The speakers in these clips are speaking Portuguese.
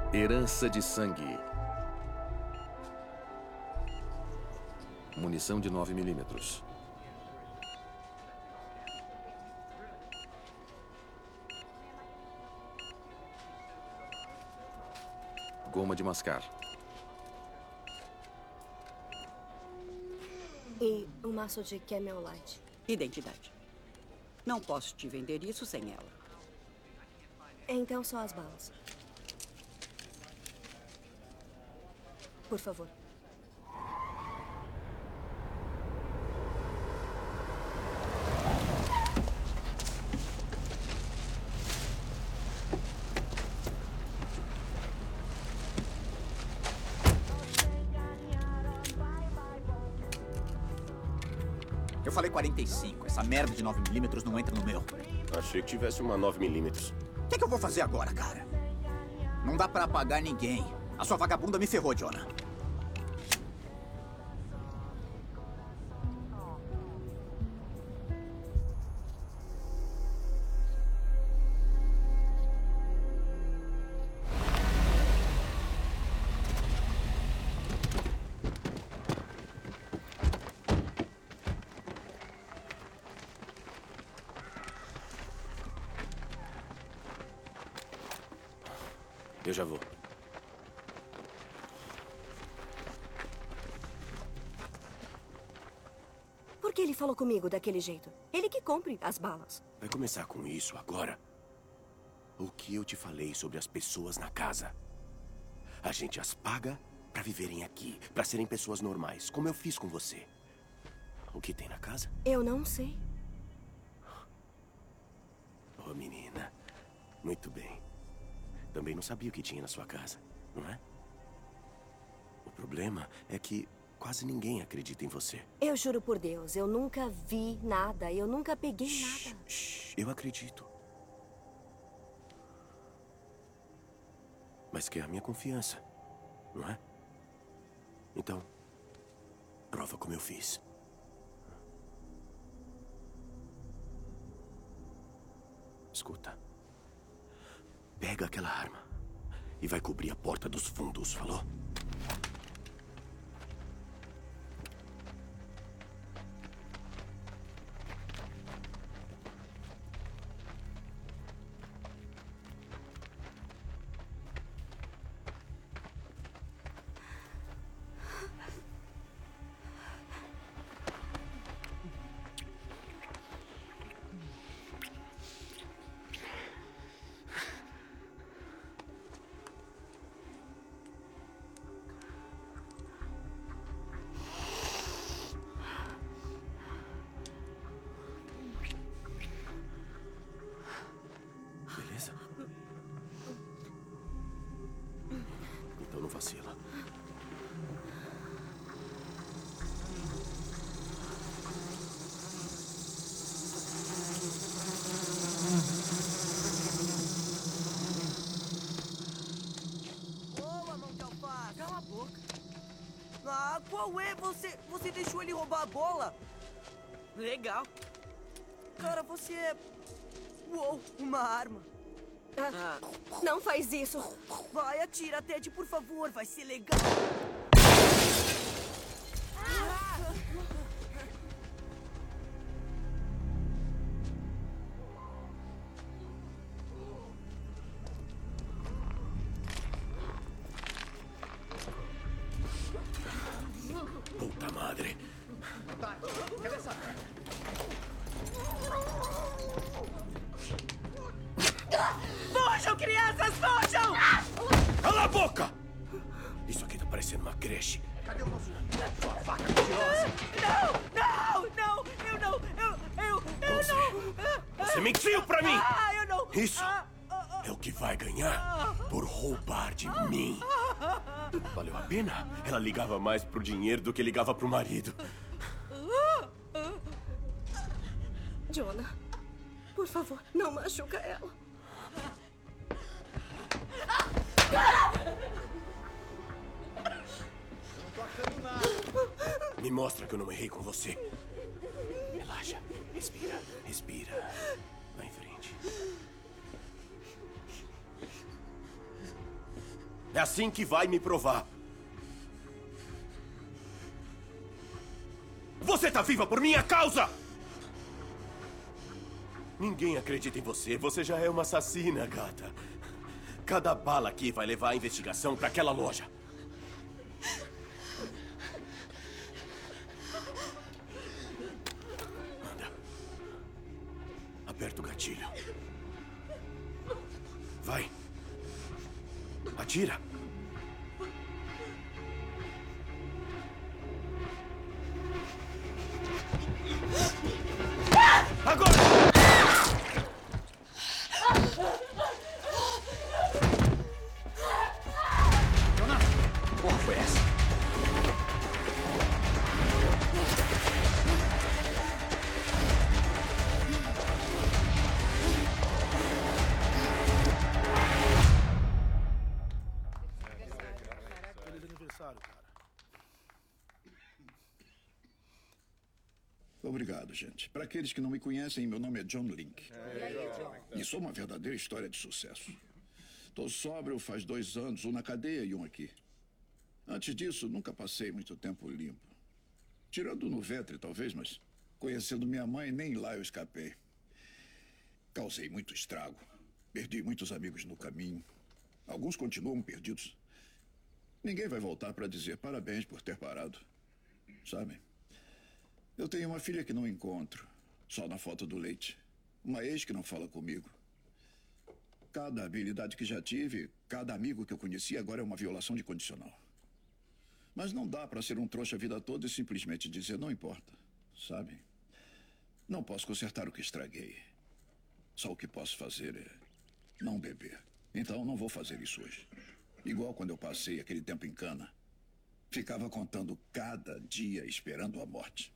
Herança de sangue. Munição de 9mm. Goma de mascar. E um maço de Camel Light. Identidade. Não posso te vender isso sem ela. Então só as balas. Por favor. Eu falei 45. Essa merda de 9mm não entra no meu. Achei que tivesse uma 9mm. O que eu vou fazer agora, cara? Não dá pra apagar ninguém. A sua vagabunda me ferrou, Jonah. Eu já vou. Por que ele falou comigo daquele jeito? Ele que compre as balas. Vai começar com isso agora? O que eu te falei sobre as pessoas na casa? A gente as paga pra viverem aqui, pra serem pessoas normais, como eu fiz com você. O que tem na casa? Eu não sei. Oh, menina. Muito bem. Também não sabia o que tinha na sua casa, não é? O problema é que quase ninguém acredita em você. Eu juro por Deus, eu nunca vi nada. Eu nunca peguei nada. Shh, eu acredito. Mas quer a minha confiança, não é? Então, prova como eu fiz. Escuta. Pega aquela arma e vai cobrir a porta dos fundos, falou? Beleza? Então não vacila. Boa, mão de alface! Cala a boca! Ah, qual é? Você deixou ele roubar a bola? Legal! Cara, você é... Uou, uma arma! Não faz isso. Vai, atira, Ted, por favor, vai ser legal! Puta madre. Fujam, crianças, fujam! Cala a boca! Isso aqui tá parecendo uma creche. Cadê o nosso... sua faca mentirosa? Eu não! Você mentiu pra mim! Eu não! Isso é o que vai ganhar por roubar de mim. Valeu a pena? Ela ligava mais pro dinheiro do que ligava pro marido. Jonah, por favor, não machuca ela. Me mostra que eu não errei com você. Relaxa. Respira. Respira. Vai em frente. É assim que vai me provar. Você tá viva por minha causa! Ninguém acredita em você. Você já é uma assassina, gata. Cada bala aqui vai levar a investigação para aquela loja. Anda. Aperta o gatilho. Vai. Atira. Agora! Jonas, que porra foi essa? Feliz aniversário, cara. Obrigado, gente. Para aqueles que não me conhecem, meu nome é John Link. E sou uma verdadeira história de sucesso. Tô sóbrio faz 2 anos, um na cadeia e um aqui. Antes disso, nunca passei muito tempo limpo. Tirando no ventre, talvez, mas conhecendo minha mãe, nem lá eu escapei. Causei muito estrago. Perdi muitos amigos no caminho. Alguns continuam perdidos. Ninguém vai voltar para dizer parabéns por ter parado. Sabe? Eu tenho uma filha que não encontro, só na foto do leite. Uma ex que não fala comigo. Cada habilidade que já tive, cada amigo que eu conheci agora é uma violação de condicional. Mas não dá para ser um trouxa a vida toda e simplesmente dizer não importa, sabe? Não posso consertar o que estraguei. Só o que posso fazer é não beber. Então não vou fazer isso hoje. Igual quando eu passei aquele tempo em cana. Ficava contando cada dia esperando a morte.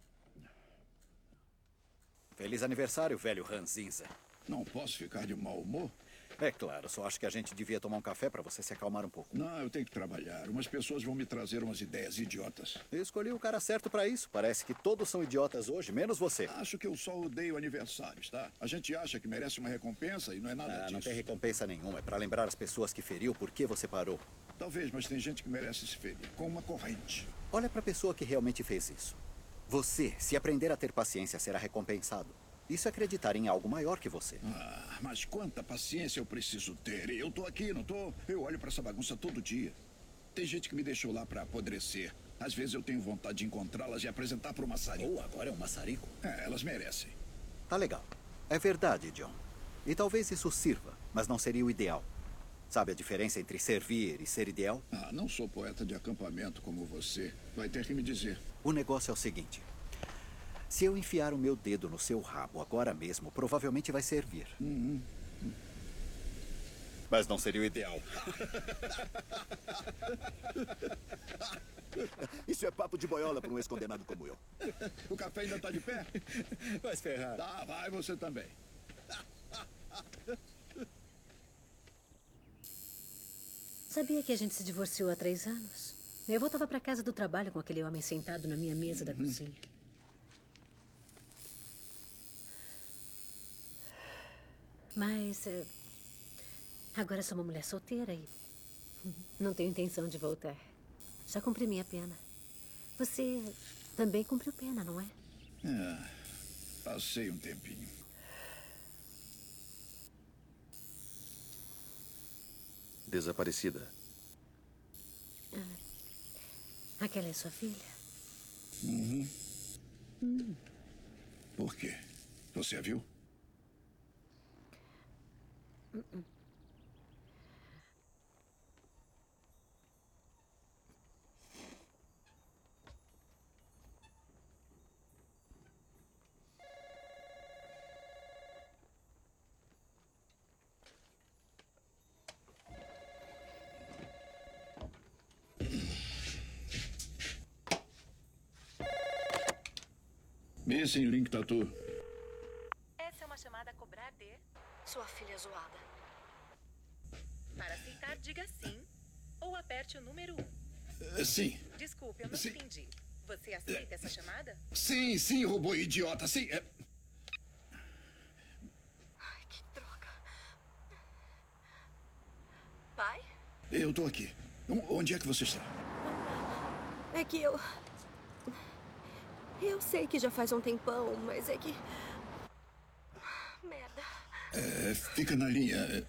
Feliz aniversário, velho ranzinza. Não posso ficar de mau humor? É claro, só acho que a gente devia tomar um café para você se acalmar um pouco. Não, eu tenho que trabalhar. Umas pessoas vão me trazer umas ideias idiotas. Eu escolhi o cara certo para isso. Parece que todos são idiotas hoje, menos você. Acho que eu só odeio aniversários, tá? A gente acha que merece uma recompensa e não é nada disso. Não tem recompensa nenhuma. É para lembrar as pessoas que feriu por que você parou. Talvez, mas tem gente que merece se ferir. Com uma corrente. Olha para a pessoa que realmente fez isso. Você, se aprender a ter paciência, será recompensado. Isso é acreditar em algo maior que você. Ah, mas quanta paciência eu preciso ter. Eu tô aqui, não tô? Eu olho pra essa bagunça todo dia. Tem gente que me deixou lá pra apodrecer. Às vezes eu tenho vontade de encontrá-las e apresentar pro maçarico. Agora é um maçarico? É, elas merecem. Tá legal. É verdade, John. E talvez isso sirva, mas não seria o ideal. Sabe a diferença entre servir e ser ideal? Ah, não sou poeta de acampamento como você. Vai ter que me dizer. O negócio é o seguinte. Se eu enfiar o meu dedo no seu rabo agora mesmo, provavelmente vai servir. Mas não seria o ideal. Isso é papo de boiola para um ex-condenado como eu. O café ainda tá de pé? Vai se ferrar. Tá, vai você também. Sabia que a gente se divorciou há 3 anos? Eu voltava para casa do trabalho com aquele homem sentado na minha mesa da cozinha. Mas agora sou uma mulher solteira e não tenho intenção de voltar. Já cumpri minha pena. Você também cumpriu pena, não é? É, passei um tempinho. Desaparecida. Aquela é sua filha? Por quê? Você a viu? Missing Link Tattoo. Essa é uma chamada a cobrar de... Sua filha zoada. Para aceitar, diga sim. Ou aperte o número 1. Sim. Desculpe, eu não Sim. entendi. Você aceita essa chamada? Sim, sim, robô idiota, sim. Ai, que droga. Pai? Eu tô aqui. Onde é que você está? É que eu... Eu sei que já faz um tempão, mas é que... Merda. Fica na linha.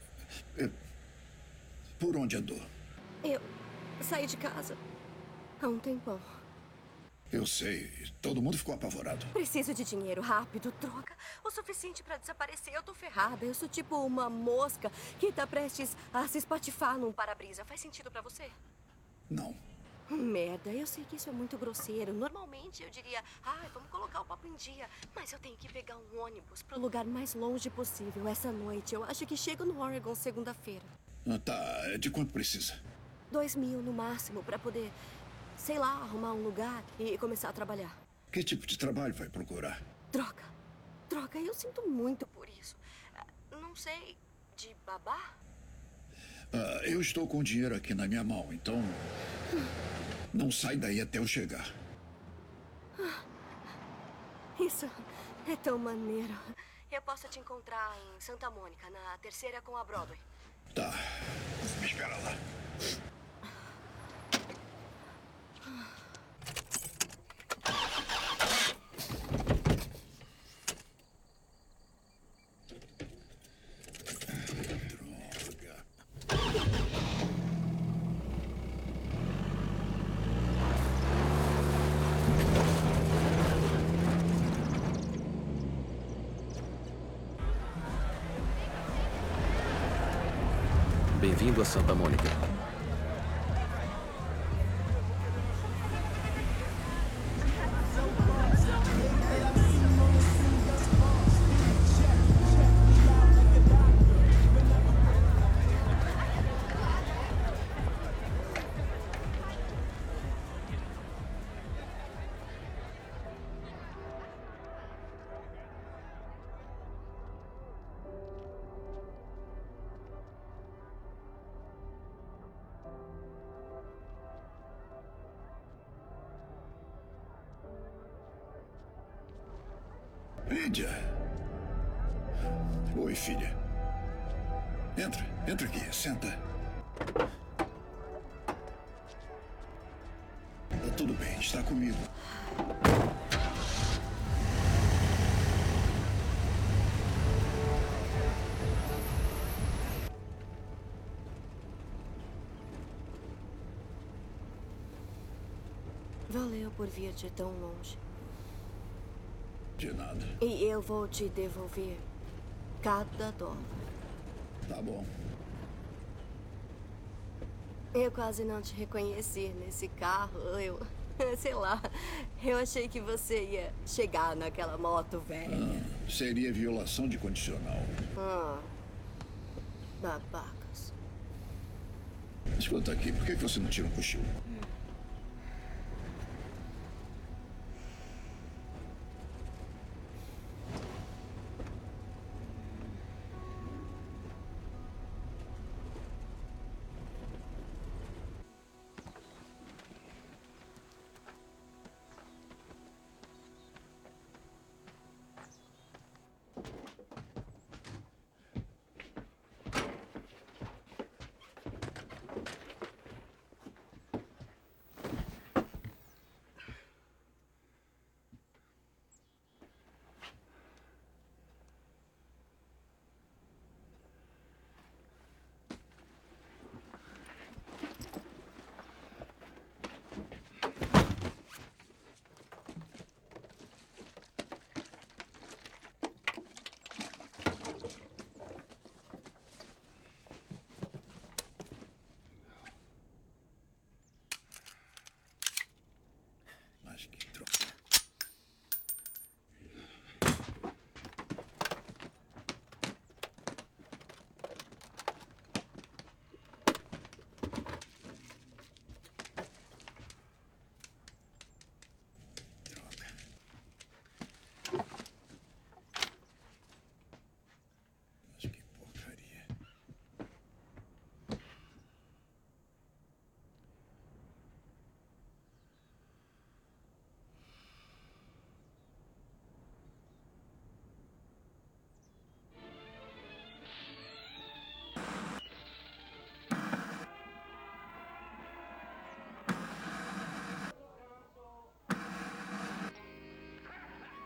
Por onde andou? Eu saí de casa há um tempão. Eu sei. Todo mundo ficou apavorado. Preciso de dinheiro rápido, droga. O suficiente pra desaparecer. Eu tô ferrada. Eu sou tipo uma mosca que tá prestes a se espatifar num para-brisa. Faz sentido pra você? Não. Merda, eu sei que isso é muito grosseiro. Normalmente eu diria, vamos colocar o papo em dia. Mas eu tenho que pegar um ônibus pro lugar mais longe possível essa noite. Eu acho que chego no Oregon segunda-feira. Tá. De quanto precisa? 2.000 no máximo pra poder, sei lá, arrumar um lugar e começar a trabalhar. Que tipo de trabalho vai procurar? Droga, eu sinto muito por isso. Não sei, de babá? Eu estou com o dinheiro aqui na minha mão, então... Não sai daí até eu chegar. Isso é tão maneiro. Eu posso te encontrar em Santa Mônica, na terceira com a Broadway. Tá. Me espera lá. Bem-vindo a Santa Mônica. Lídia. Oi, filha. Entra aqui, senta. Tá tudo bem, está comigo. Valeu por vir de tão longe. De nada. E eu vou te devolver cada dólar. Tá bom. Eu quase não te reconheci nesse carro. Sei lá. Eu achei que você ia chegar naquela moto velha. Seria violação de condicional. Babacas. Escuta aqui, por que você não tira um cochilo?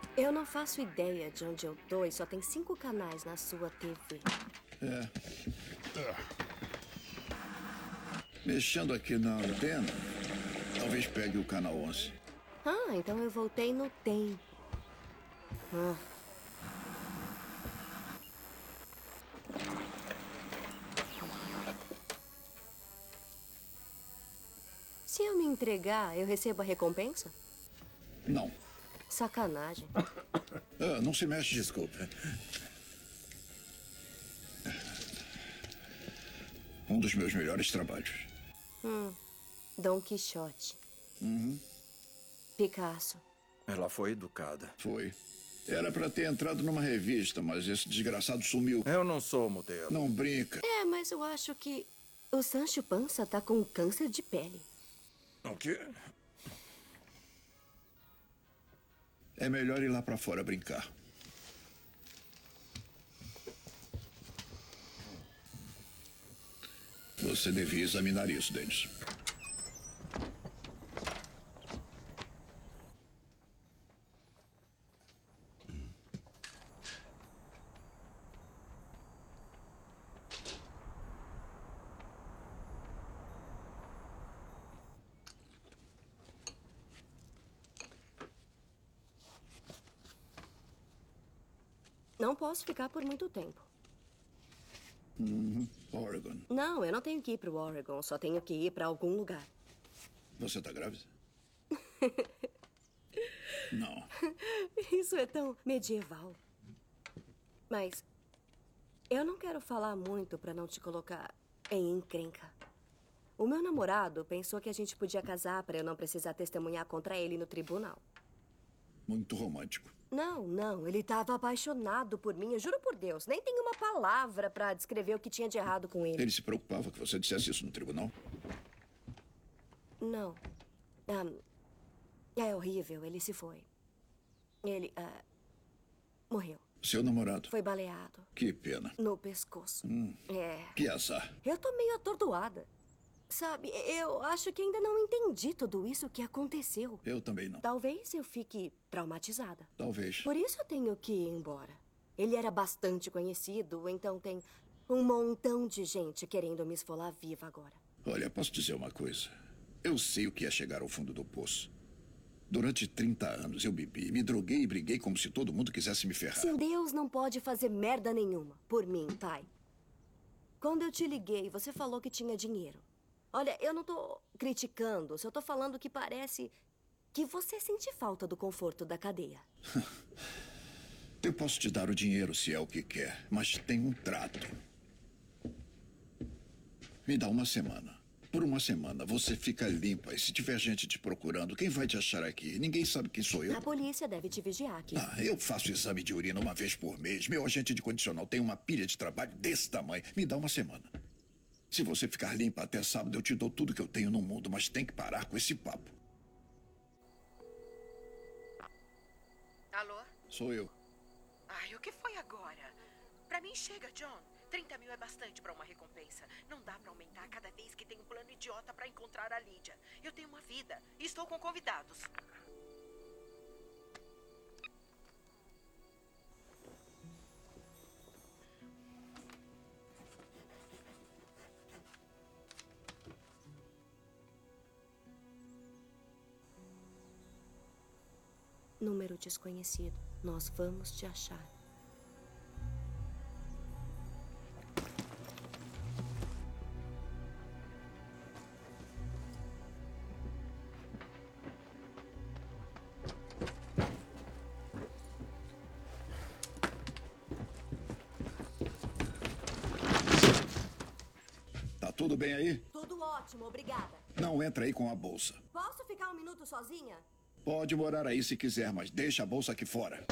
Eu não faço ideia de onde eu tô e só tem 5 canais na sua TV. Mexendo aqui na antena, talvez pegue o canal 11. Ah, então eu voltei no tempo. Ah. Se eu me entregar, eu recebo a recompensa? Não. Sacanagem. Não se mexe, desculpa. Um dos meus melhores trabalhos. Dom Quixote. Picasso. Ela foi educada. Foi. Era pra ter entrado numa revista, mas esse desgraçado sumiu. Eu não sou modelo. Não brinca. É, mas eu acho que o Sancho Panza tá com câncer de pele. O quê? É melhor ir lá pra fora brincar. Você devia examinar isso, Dennis. Não posso ficar por muito tempo. Oregon. Não, eu não tenho que ir pro Oregon. Só tenho que ir pra algum lugar. Você tá grávida? Não. Isso é tão medieval. Mas eu não quero falar muito pra não te colocar em encrenca. O meu namorado pensou que a gente podia casar pra eu não precisar testemunhar contra ele no tribunal. Muito romântico. Não, ele estava apaixonado por mim, eu juro por Deus. Nem tem uma palavra pra descrever o que tinha de errado com ele. Ele se preocupava que você dissesse isso no tribunal? Não. É horrível, ele se foi. Ele, morreu. Seu namorado? Foi baleado. Que pena. No pescoço. É. Que azar. Eu tô meio atordoada. Sabe, eu acho que ainda não entendi tudo isso que aconteceu. Eu também não. Talvez eu fique traumatizada. Talvez. Por isso eu tenho que ir embora. Ele era bastante conhecido, então tem um montão de gente querendo me esfolar viva agora. Olha, posso dizer uma coisa? Eu sei o que é chegar ao fundo do poço. Durante 30 anos eu bebi, me droguei e briguei como se todo mundo quisesse me ferrar. Seu Deus não pode fazer merda nenhuma por mim, pai. Quando eu te liguei, você falou que tinha dinheiro. Olha, eu não tô criticando, só tô falando que parece que você sente falta do conforto da cadeia. Eu posso te dar o dinheiro se é o que quer, mas tem um trato. Me dá uma semana. Por uma semana você fica limpa e se tiver gente te procurando, quem vai te achar aqui? Ninguém sabe quem sou eu. A polícia deve te vigiar aqui. Eu faço exame de urina uma vez por mês. Meu agente de condicional tem uma pilha de trabalho desse tamanho. Me dá uma semana. Se você ficar limpa até sábado, eu te dou tudo que eu tenho no mundo, mas tem que parar com esse papo. Alô? Sou eu. Ai, o que foi agora? Pra mim chega, John. 30 mil é bastante pra uma recompensa. Não dá pra aumentar cada vez que tem um plano idiota pra encontrar a Lídia. Eu tenho uma vida e estou com convidados. Número desconhecido. Nós vamos te achar. Tá tudo bem aí? Tudo ótimo, obrigada. Não entra aí com a bolsa. Posso ficar um minuto sozinha? Pode morar aí se quiser, mas deixa a bolsa aqui fora.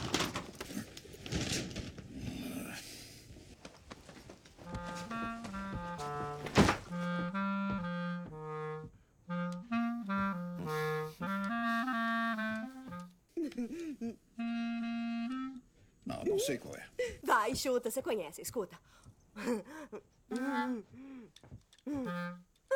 Não sei qual é. Vai, chuta, você conhece, escuta.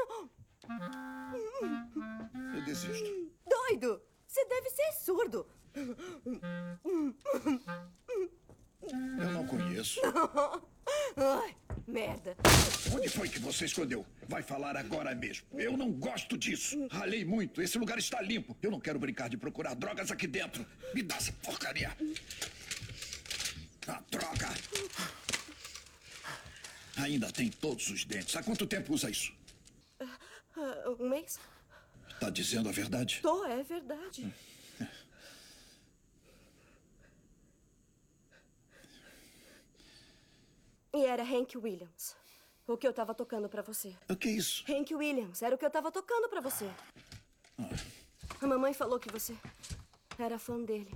Eu desisto. Doido! Você deve ser surdo. Eu não conheço. Ai, merda. Onde foi que você escondeu? Vai falar agora mesmo. Eu não gosto disso. Ralei muito. Esse lugar está limpo. Eu não quero brincar de procurar drogas aqui dentro. Me dá essa porcaria. Ah, droga. Ainda tem todos os dentes. Há quanto tempo usa isso? Um mês? Tá dizendo a verdade? Tô, é verdade. E era Hank Williams. O que eu tava tocando pra você. O que é isso? Hank Williams, era o que eu tava tocando pra você. A mamãe falou que você era fã dele.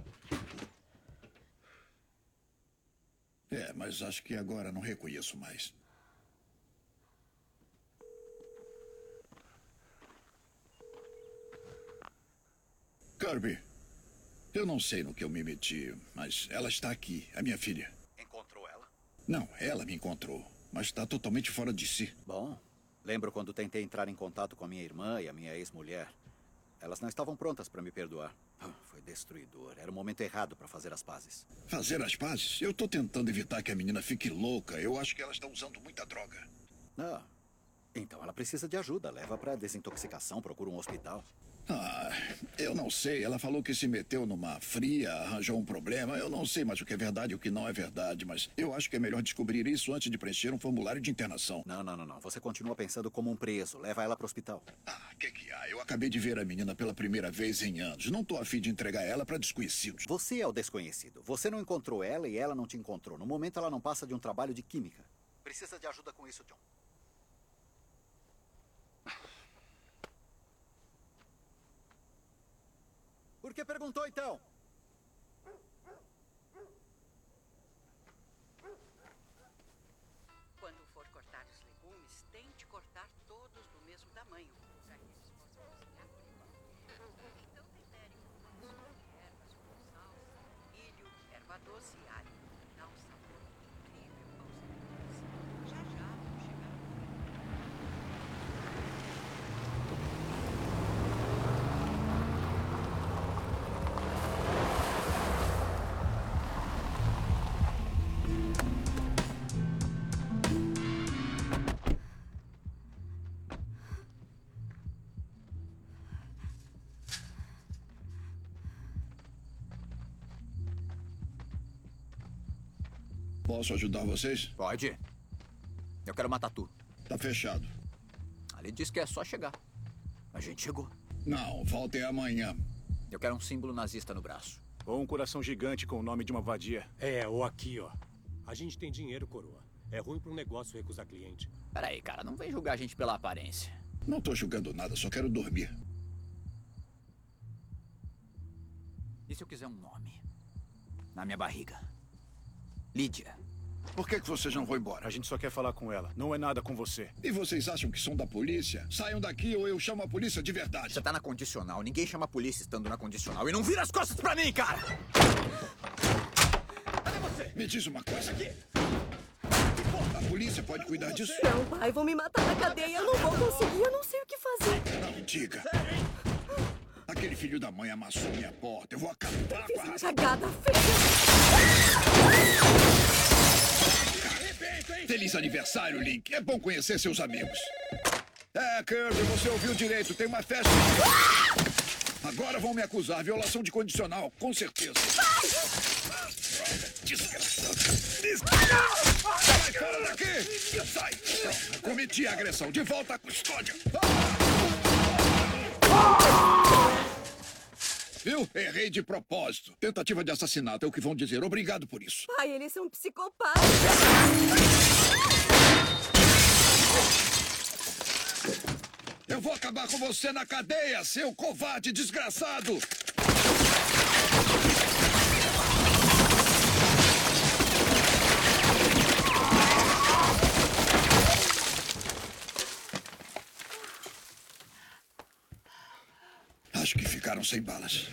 É, mas acho que agora não reconheço mais. Kirby, eu não sei no que eu me meti, mas ela está aqui, a minha filha. Encontrou ela? Não, ela me encontrou, mas está totalmente fora de si. Bom, lembro quando tentei entrar em contato com a minha irmã e a minha ex-mulher. Elas não estavam prontas para me perdoar. Foi destruidor. Era o momento errado para fazer as pazes. Fazer as pazes? Eu tô tentando evitar que a menina fique louca. Eu acho que ela está usando muita droga. Ah, então ela precisa de ajuda. Leva para desintoxicação, procura um hospital. Ah, eu não sei. Ela falou que se meteu numa fria, arranjou um problema. Eu não sei mais o que é verdade e o que não é verdade, mas eu acho que é melhor descobrir isso antes de preencher um formulário de internação. Não. Você continua pensando como um preso. Leva ela para o hospital. Ah, que há? Eu acabei de ver a menina pela primeira vez em anos. Não tô a fim de entregar ela para desconhecidos. Você é o desconhecido. Você não encontrou ela e ela não te encontrou. No momento, ela não passa de um trabalho de química. Precisa de ajuda com isso, John. Por que perguntou, então? Quando for cortar os legumes, tente cortar todos do mesmo tamanho, para que eles possam cozinhar por igual. Então tempere com ervas como salsa, milho, erva doce e alho. Dá um sabor incrível aos legumes. Já já vão chegar no fim. Posso ajudar vocês? Pode. Eu quero uma tatu. Tá fechado. Ali diz que é só chegar. A gente chegou. Não, voltem amanhã. Eu quero um símbolo nazista no braço. Ou um coração gigante com o nome de uma vadia. É, ou aqui, ó. A gente tem dinheiro, coroa. É ruim para um negócio recusar cliente. Peraí, cara, não vem julgar a gente pela aparência. Não tô julgando nada, só quero dormir. E se eu quiser um nome? Na minha barriga. Lídia. Por que vocês não vão embora? A gente só quer falar com ela. Não é nada com você. E vocês acham que são da polícia? Saiam daqui ou eu chamo a polícia de verdade. Você tá na condicional. Ninguém chama a polícia estando na condicional. E não vira as costas pra mim, cara! Cadê você? Me diz uma coisa aqui. A polícia pode cuidar disso? Não, pai, vão me matar na cadeia. Eu não vou conseguir, eu não sei o que fazer. Não diga. Aquele filho da mãe amassou minha porta. Eu vou acabar com a raça. Cagada feia. Feliz aniversário, Link. É bom conhecer seus amigos. É, Kirby, você ouviu direito. Tem uma festa. Agora vão me acusar. Violação de condicional, com certeza. Desgraçado. Sai fora daqui! Sai! Pronto, cometi a agressão. De volta à custódia. Viu? Errei de propósito. Tentativa de assassinato é o que vão dizer. Obrigado por isso. Pai, eles são psicopatas. Eu vou acabar com você na cadeia, seu covarde desgraçado! Acho que ficaram sem balas.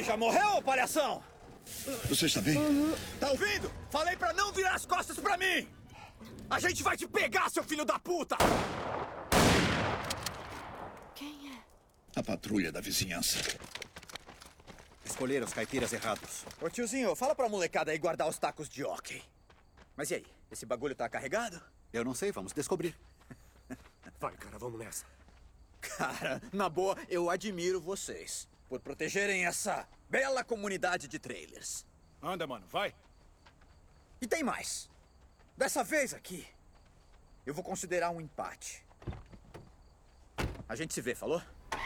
Já morreu, palhação? Você está bem? Tá ouvindo? Falei pra não virar as costas pra mim! A gente vai te pegar, seu filho da puta! Quem é? A patrulha da vizinhança. Escolheram os caipiras errados. Ô tiozinho, fala pra molecada aí guardar os tacos de hóquei. Mas e aí? Esse bagulho tá carregado? Eu não sei, vamos descobrir. Vai, cara, vamos nessa. Cara, na boa, eu admiro vocês por protegerem essa bela comunidade de trailers. Anda, mano, vai. E tem mais. Dessa vez aqui, eu vou considerar um empate. A gente se vê, falou?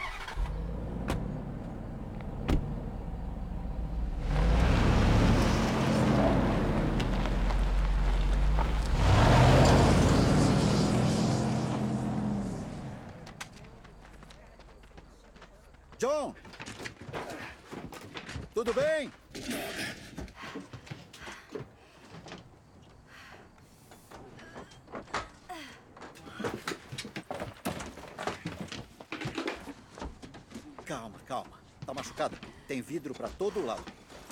John! Tudo bem? Calma, calma. Tá machucada? Tem vidro pra todo lado.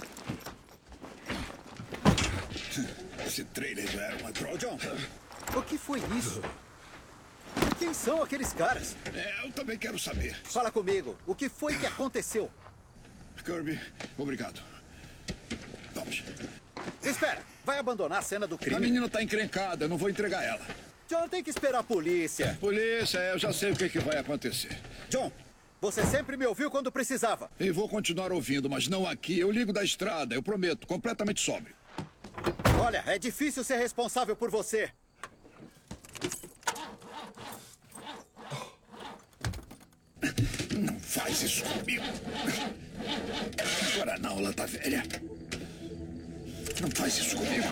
Esse trailer já era uma droga. Ô, John, o que foi isso? Quem são aqueles caras? Eu também quero saber. Fala comigo. O que foi que aconteceu? Kirby, obrigado. Vamos. Espera. Vai abandonar a cena do crime? A menina tá encrencada, eu não vou entregar ela. John, tem que esperar a polícia. Polícia, eu já sei o que vai acontecer. John, você sempre me ouviu quando precisava. E vou continuar ouvindo, mas não aqui. Eu ligo da estrada, eu prometo, completamente sóbrio. Olha, é difícil ser responsável por você. Não faz isso comigo. Agora não, lata velha. Não faz isso comigo.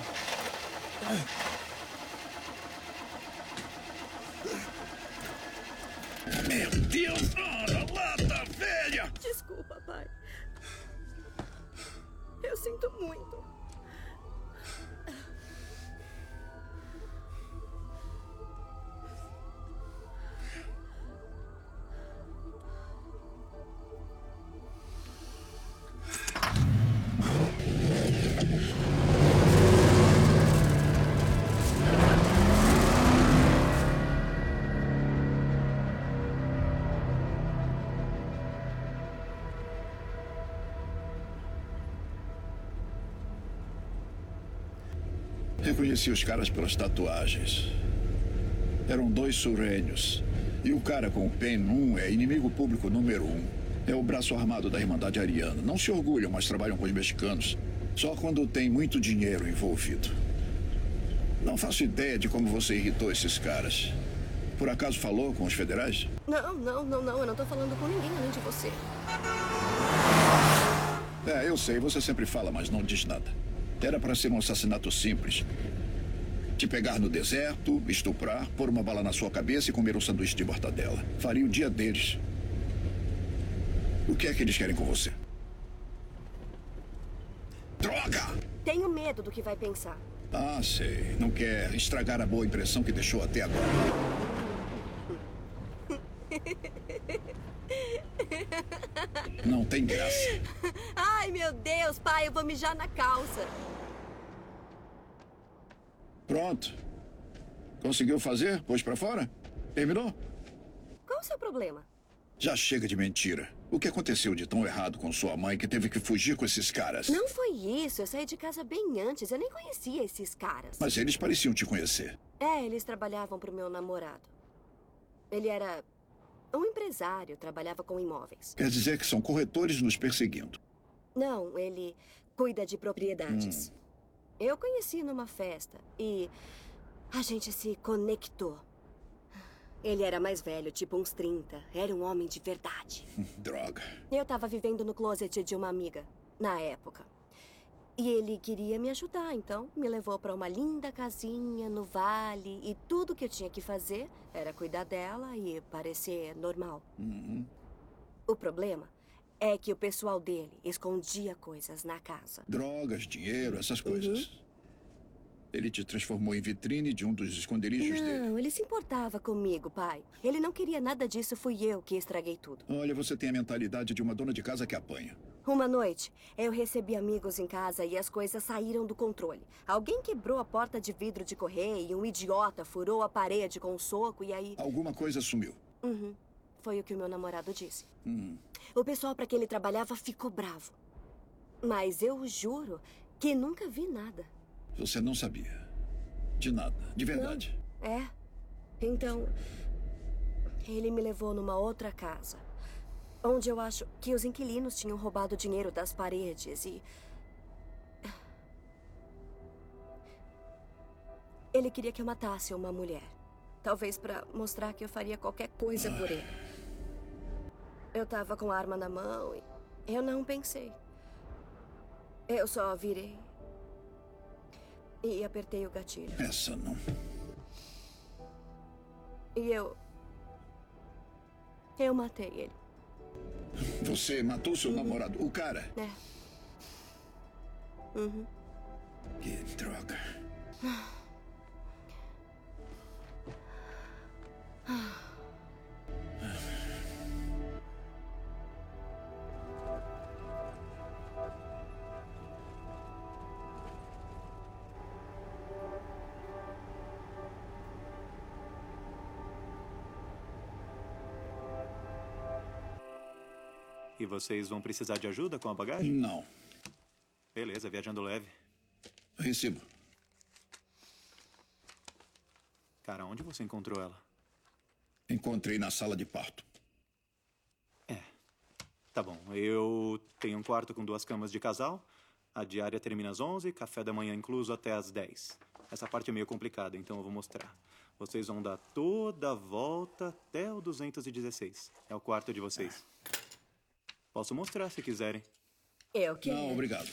Meu Deus, lata velha! Desculpa, pai. Eu sinto muito. Reconheci os caras pelas tatuagens. Eram 2 surênios. E o cara com o PEN 1 é inimigo público número 1. É o braço armado da Irmandade Ariana. Não se orgulham, mas trabalham com os mexicanos. Só quando tem muito dinheiro envolvido. Não faço ideia de como você irritou esses caras. Por acaso falou com os federais? Não. Eu não tô falando com ninguém além de você. Eu sei. Você sempre fala, mas não diz nada. Era para ser um assassinato simples. Te pegar no deserto, estuprar, pôr uma bala na sua cabeça e comer um sanduíche de mortadela. Faria o dia deles. O que é que eles querem com você? Droga! Tenho medo do que vai pensar. Ah, sei. Não quer estragar a boa impressão que deixou até agora. Não tem graça. Ai, meu Deus, pai, eu vou mijar na calça. Pronto. Conseguiu fazer? Pôs pra fora? Terminou? Qual o seu problema? Já chega de mentira. O que aconteceu de tão errado com sua mãe que teve que fugir com esses caras? Não foi isso. Eu saí de casa bem antes. Eu nem conhecia esses caras. Mas eles pareciam te conhecer. Eles trabalhavam pro meu namorado. Ele era um empresário, trabalhava com imóveis. Quer dizer que são corretores nos perseguindo. Não, ele cuida de propriedades. Eu conheci numa festa e a gente se conectou. Ele era mais velho, tipo uns 30. Era um homem de verdade. Droga. Eu tava vivendo no closet de uma amiga, na época. E ele queria me ajudar, então me levou pra uma linda casinha no vale. E tudo que eu tinha que fazer era cuidar dela e parecer normal. O problema é que o pessoal dele escondia coisas na casa. Drogas, dinheiro, essas coisas. Ele te transformou em vitrine de um dos esconderijos dele. Não, ele se importava comigo, pai. Ele não queria nada disso, fui eu que estraguei tudo. Olha, você tem a mentalidade de uma dona de casa que apanha. Uma noite, eu recebi amigos em casa e as coisas saíram do controle. Alguém quebrou a porta de vidro de correio e um idiota furou a parede com um soco e aí... Alguma coisa sumiu. Uhum. Foi o que o meu namorado disse. O pessoal para quem ele trabalhava ficou bravo. Mas eu juro que nunca vi nada. Você não sabia. De nada. De verdade. Não. É. Então, ele me levou numa outra casa, onde eu acho que os inquilinos tinham roubado dinheiro das paredes e... Ele queria que eu matasse uma mulher. Talvez para mostrar que eu faria qualquer coisa por ele. Eu tava com a arma na mão e eu não pensei. Eu só virei e apertei o gatilho. Essa não. E eu matei ele. Você matou seu namorado, o cara? É. Uhum. Que droga. E vocês vão precisar de ajuda com a bagagem? Não. Beleza, viajando leve. Recibo. Cara, onde você encontrou ela? Encontrei na sala de parto. Tá bom, eu tenho um quarto com 2 camas de casal. A diária termina às 11, café da manhã incluso até às 10. Essa parte é meio complicada, então eu vou mostrar. Vocês vão dar toda a volta até o 216. É o quarto de vocês. Posso mostrar se quiserem. Eu quero. Não, obrigado.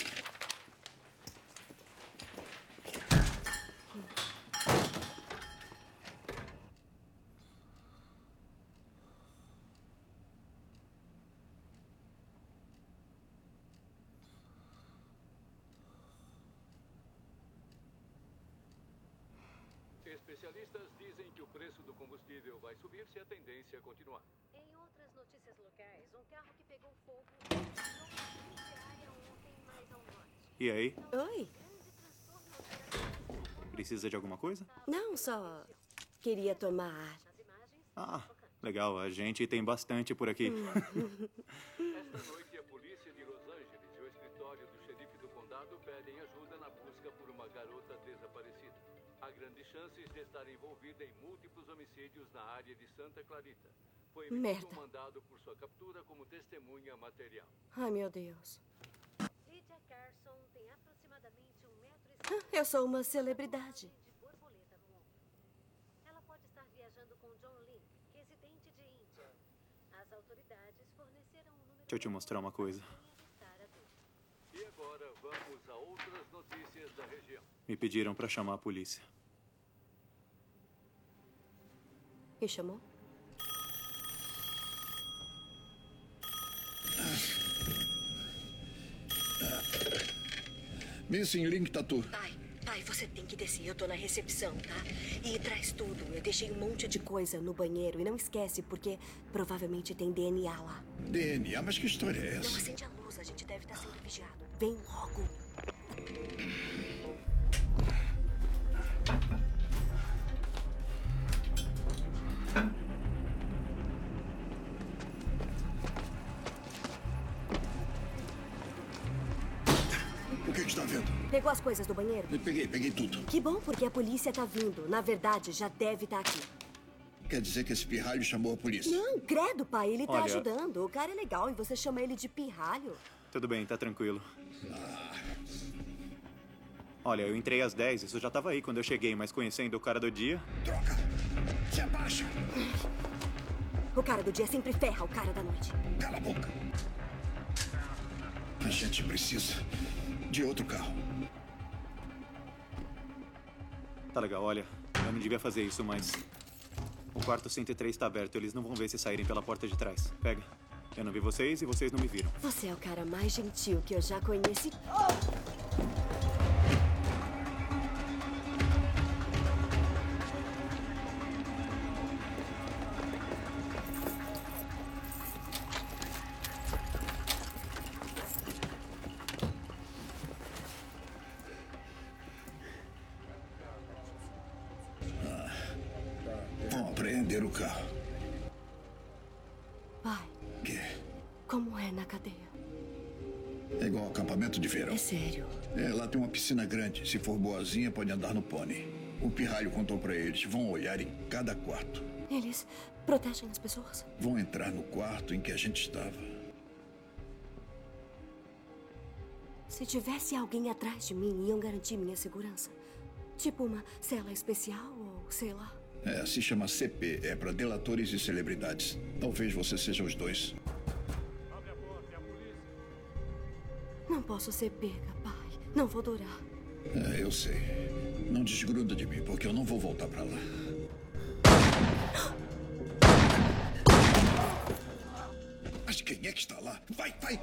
Especialistas dizem que o preço do combustível vai subir se a tendência continuar. Em outras notícias locais, um carro que pegou fogo na área ontem mais ao norte. E aí? Oi. Precisa de alguma coisa? Não, só queria tomar ar. Ah, legal. A gente tem bastante por aqui. Esta noite, a polícia de Los Angeles e o escritório do xerife do condado pedem ajuda na busca por uma garota desaparecida. Há grandes chances de estar envolvida em múltiplos homicídios na área de Santa Clarita. Foi emitido um mandado por sua captura como testemunha material. Ai, meu Deus. Lydia Carson tem aproximadamente 1,50 m. Eu sou uma celebridade. De borboleta no ombro. Ela pode estar viajando com John Link, residente de Índia. As autoridades forneceram um número... Deixa eu te mostrar uma coisa. E agora vamos a outras notícias da região. Me pediram pra chamar a polícia. Me chamou? Missing Link Tattoo. Pai, você tem que descer. Eu tô na recepção, tá? E traz tudo. Eu deixei um monte de coisa no banheiro. E não esquece, porque provavelmente tem DNA lá. DNA? Mas que história é essa? Não acende a luz. A gente deve estar sendo vigiado. Vem logo. O que está vendo? Pegou as coisas do banheiro? Peguei tudo. Que bom, porque a polícia tá vindo. Na verdade, já deve estar aqui. Quer dizer que esse pirralho chamou a polícia? Não, credo, pai. Ele tá Olha- ajudando. O cara é legal e você chama ele de pirralho. Tudo bem, tá tranquilo. Olha, eu entrei às 10, isso já tava aí quando eu cheguei, mas conhecendo o cara do dia... Droga! Se abaixa! O cara do dia sempre ferra o cara da noite. Cala a boca! A gente precisa de outro carro. Tá legal, olha, eu não devia fazer isso, mas... O quarto 103 tá aberto, eles não vão ver se saírem pela porta de trás. Pega. Eu não vi vocês e vocês não me viram. Você é o cara mais gentil que eu já conheci. prender o carro. Pai, Quê? como é na cadeia? É igual acampamento de verão. É sério? É, lá tem uma piscina grande. Se for boazinha, pode andar no pônei. O pirralho contou pra eles. Vão olhar em cada quarto. Eles protegem as pessoas? Vão entrar no quarto em que a gente estava. Se tivesse alguém atrás de mim, iam garantir minha segurança. Tipo uma cela especial ou sei lá. É, se chama CP. É pra delatores e celebridades. Talvez você seja os dois. Não posso ser pega, pai. Não vou durar. É, eu sei. Não desgruda de mim, porque eu não vou voltar pra lá. Mas quem é que está lá? Vai, vai!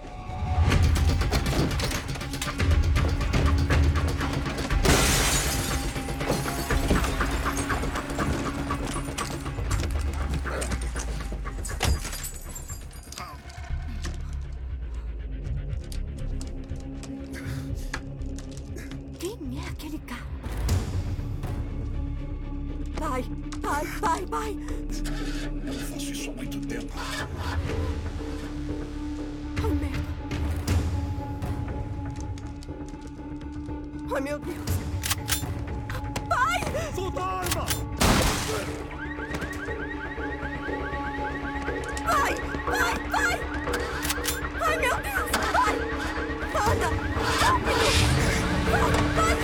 Quem é aquele cara? Pai, pai, pai, pai! Eu faço isso há muito tempo. Ai, merda! Ai, meu Deus! Pai! Solta a arma! Pai! Pai! Pai! Ai, meu Deus! Pai! Anda! Rápido! Pai!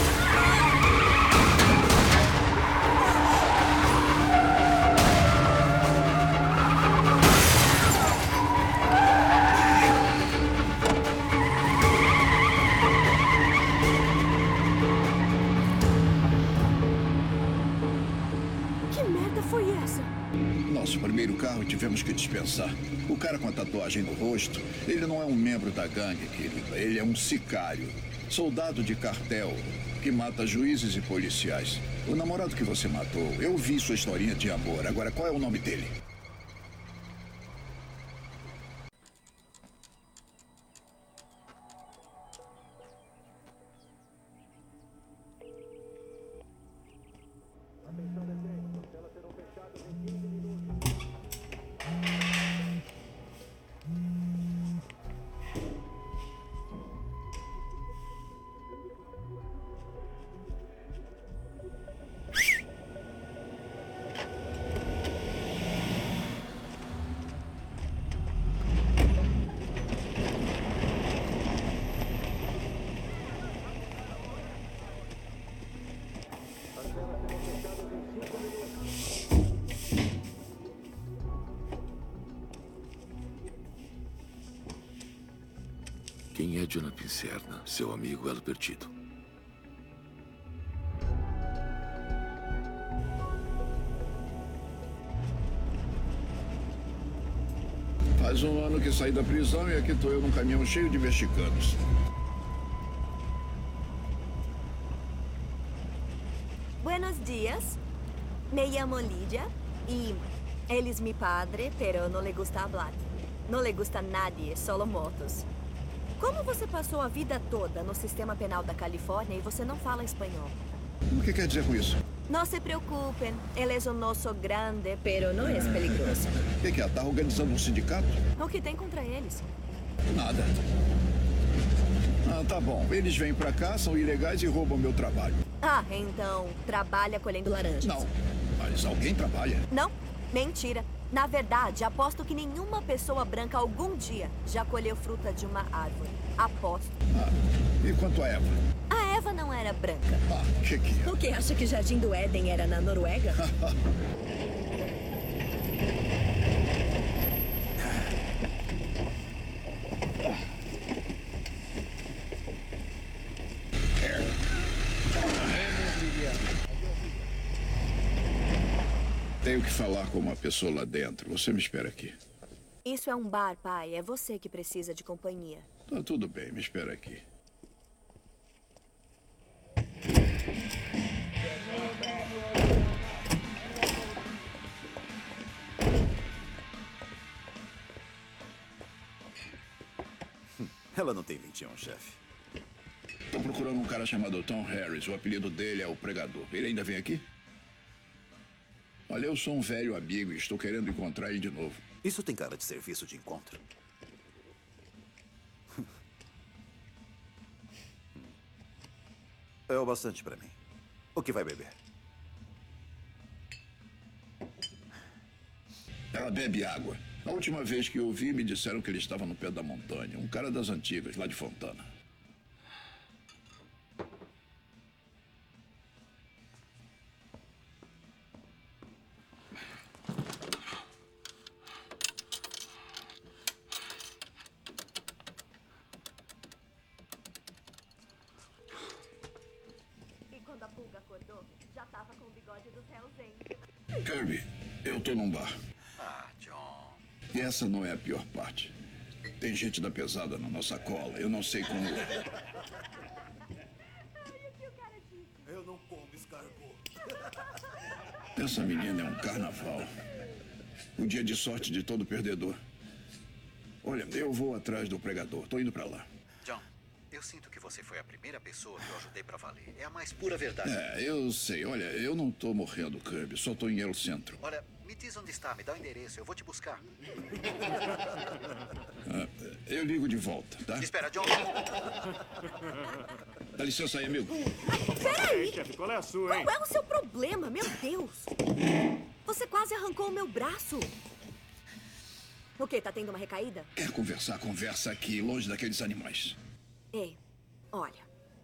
Que merda foi essa? Nosso primeiro carro tivemos que dispensar. O cara com a tatuagem no rosto, ele não é um membro da gangue, querida. Ele é um sicário. Soldado de cartel que mata juízes e policiais. O namorado que você matou, eu vi sua historinha de amor. Agora, qual é o nome dele? Quem é Jonathan Serna, seu amigo Elo Perdido? Faz um ano que saí da prisão e aqui estou eu num caminhão cheio de mexicanos. Buenos dias. Me llamo Lidia y él es mi padre, pero no le gusta hablar. No le gusta nadie, solo motos. Como você passou a vida toda no sistema penal da Califórnia e você não fala espanhol? O que quer dizer com isso? Não se preocupem, ele é um osso grande, pero não é peligroso. O que é? Tá organizando um sindicato? O que tem contra eles? Nada. Ah, tá bom. Eles vêm pra cá, são ilegais e roubam meu trabalho. Ah, então trabalha colhendo laranjas. Não, mas alguém trabalha. Não, mentira. Na verdade, aposto que nenhuma pessoa branca algum dia já colheu fruta de uma árvore. Aposto. Ah, e quanto a Eva? A Eva não era branca. Ah, que é? O que, acha que Jardim do Éden era na Noruega? Tenho que falar com uma pessoa lá dentro. Você me espera aqui. Isso é um bar, pai. É você que precisa de companhia. Tá tudo bem, me espera aqui. Ela não tem 21, chefe. Tô procurando um cara chamado Tom Harris. O apelido dele é o Pregador. Ele ainda vem aqui? Olha, eu sou um velho amigo e estou querendo encontrar ele de novo. Isso tem cara de serviço de encontro. É o bastante pra mim. O que vai beber? Ela bebe água. A última vez que eu vi, me disseram que ele estava no pé da montanha. Um cara das antigas, lá de Fontana. E quando a pulga acordou, já tava com o bigode dos Hells Angels. Kirby, eu tô num bar. Ah, John. E essa não é a pior parte. Tem gente da pesada na nossa cola. Eu não sei como. Eu não como escargot. Essa menina é um carnaval. O dia de sorte de todo perdedor. Olha, eu vou atrás do pregador. Tô indo pra lá. John, eu sinto que você foi a primeira pessoa que eu ajudei pra valer. É a mais pura verdade. É, eu sei. Olha, eu não tô morrendo, Kirby. Só tô em El Centro. Olha, me diz onde está, me dá o endereço, eu vou te buscar. Eu ligo de volta, tá? Espera, John. Dá licença aí, amigo. Peraí! Chefe, qual é a sua, hein? Qual é o seu problema? Meu Deus! Você quase arrancou o meu braço. O quê? Tá tendo uma recaída? Quer conversar? Conversa aqui, longe daqueles animais. Ei, olha.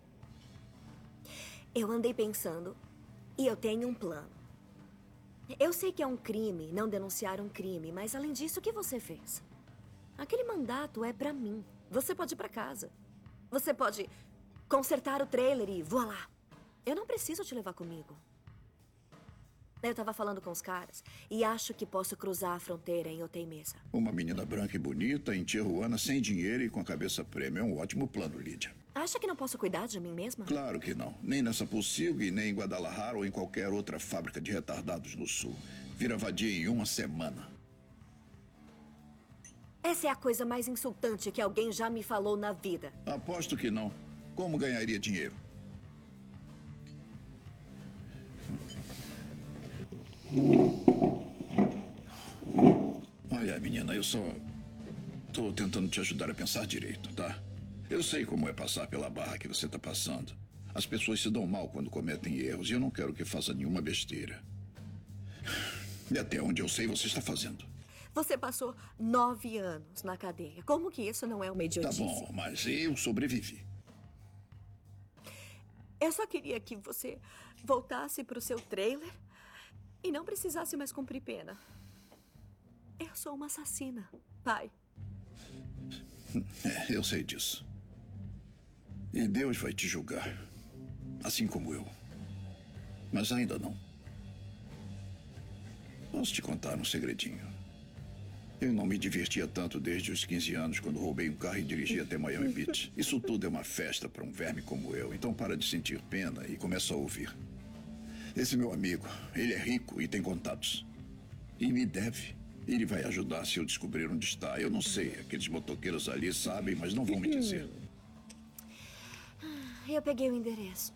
Eu andei pensando e eu tenho um plano. Eu sei que é um crime não denunciar um crime, mas além disso, o que você fez? Aquele mandato é pra mim. Você pode ir pra casa. Você pode consertar o trailer e voilá. Eu não preciso te levar comigo. Eu tava falando com os caras e acho que posso cruzar a fronteira em Otay Mesa. Uma menina branca e bonita em Tijuana, sem dinheiro e com a cabeça prêmio. É um ótimo plano, Lídia. Acha que não posso cuidar de mim mesma? Claro que não. Nem nessa Pulsigo e nem em Guadalajara ou em qualquer outra fábrica de retardados no sul. Vira vadia em uma semana. Essa é a coisa mais insultante que alguém já me falou na vida. Aposto que não. Como ganharia dinheiro? Olha, menina, eu só tô tentando te ajudar a pensar direito, tá? Eu sei como é passar pela barra que você tá passando. As pessoas se dão mal quando cometem erros e eu não quero que faça nenhuma besteira. E até onde eu sei, você está fazendo. Você passou 9 anos na cadeia. Como que isso não é uma idiotice? Tá bom, mas eu sobrevivi. Eu só queria que você voltasse pro seu trailer e não precisasse mais cumprir pena. Eu sou uma assassina, pai. Eu sei disso. E Deus vai te julgar. Assim como eu. Mas ainda não. Posso te contar um segredinho. Eu não me divertia tanto desde os 15 anos, quando roubei um carro e dirigi até Miami Beach. Isso tudo é uma festa para um verme como eu. Então para de sentir pena e começa a ouvir. Esse meu amigo, ele é rico e tem contatos. E me deve. Ele vai ajudar se eu descobrir onde está. Eu não sei, aqueles motoqueiros ali sabem, mas não vão me dizer. Eu peguei o endereço.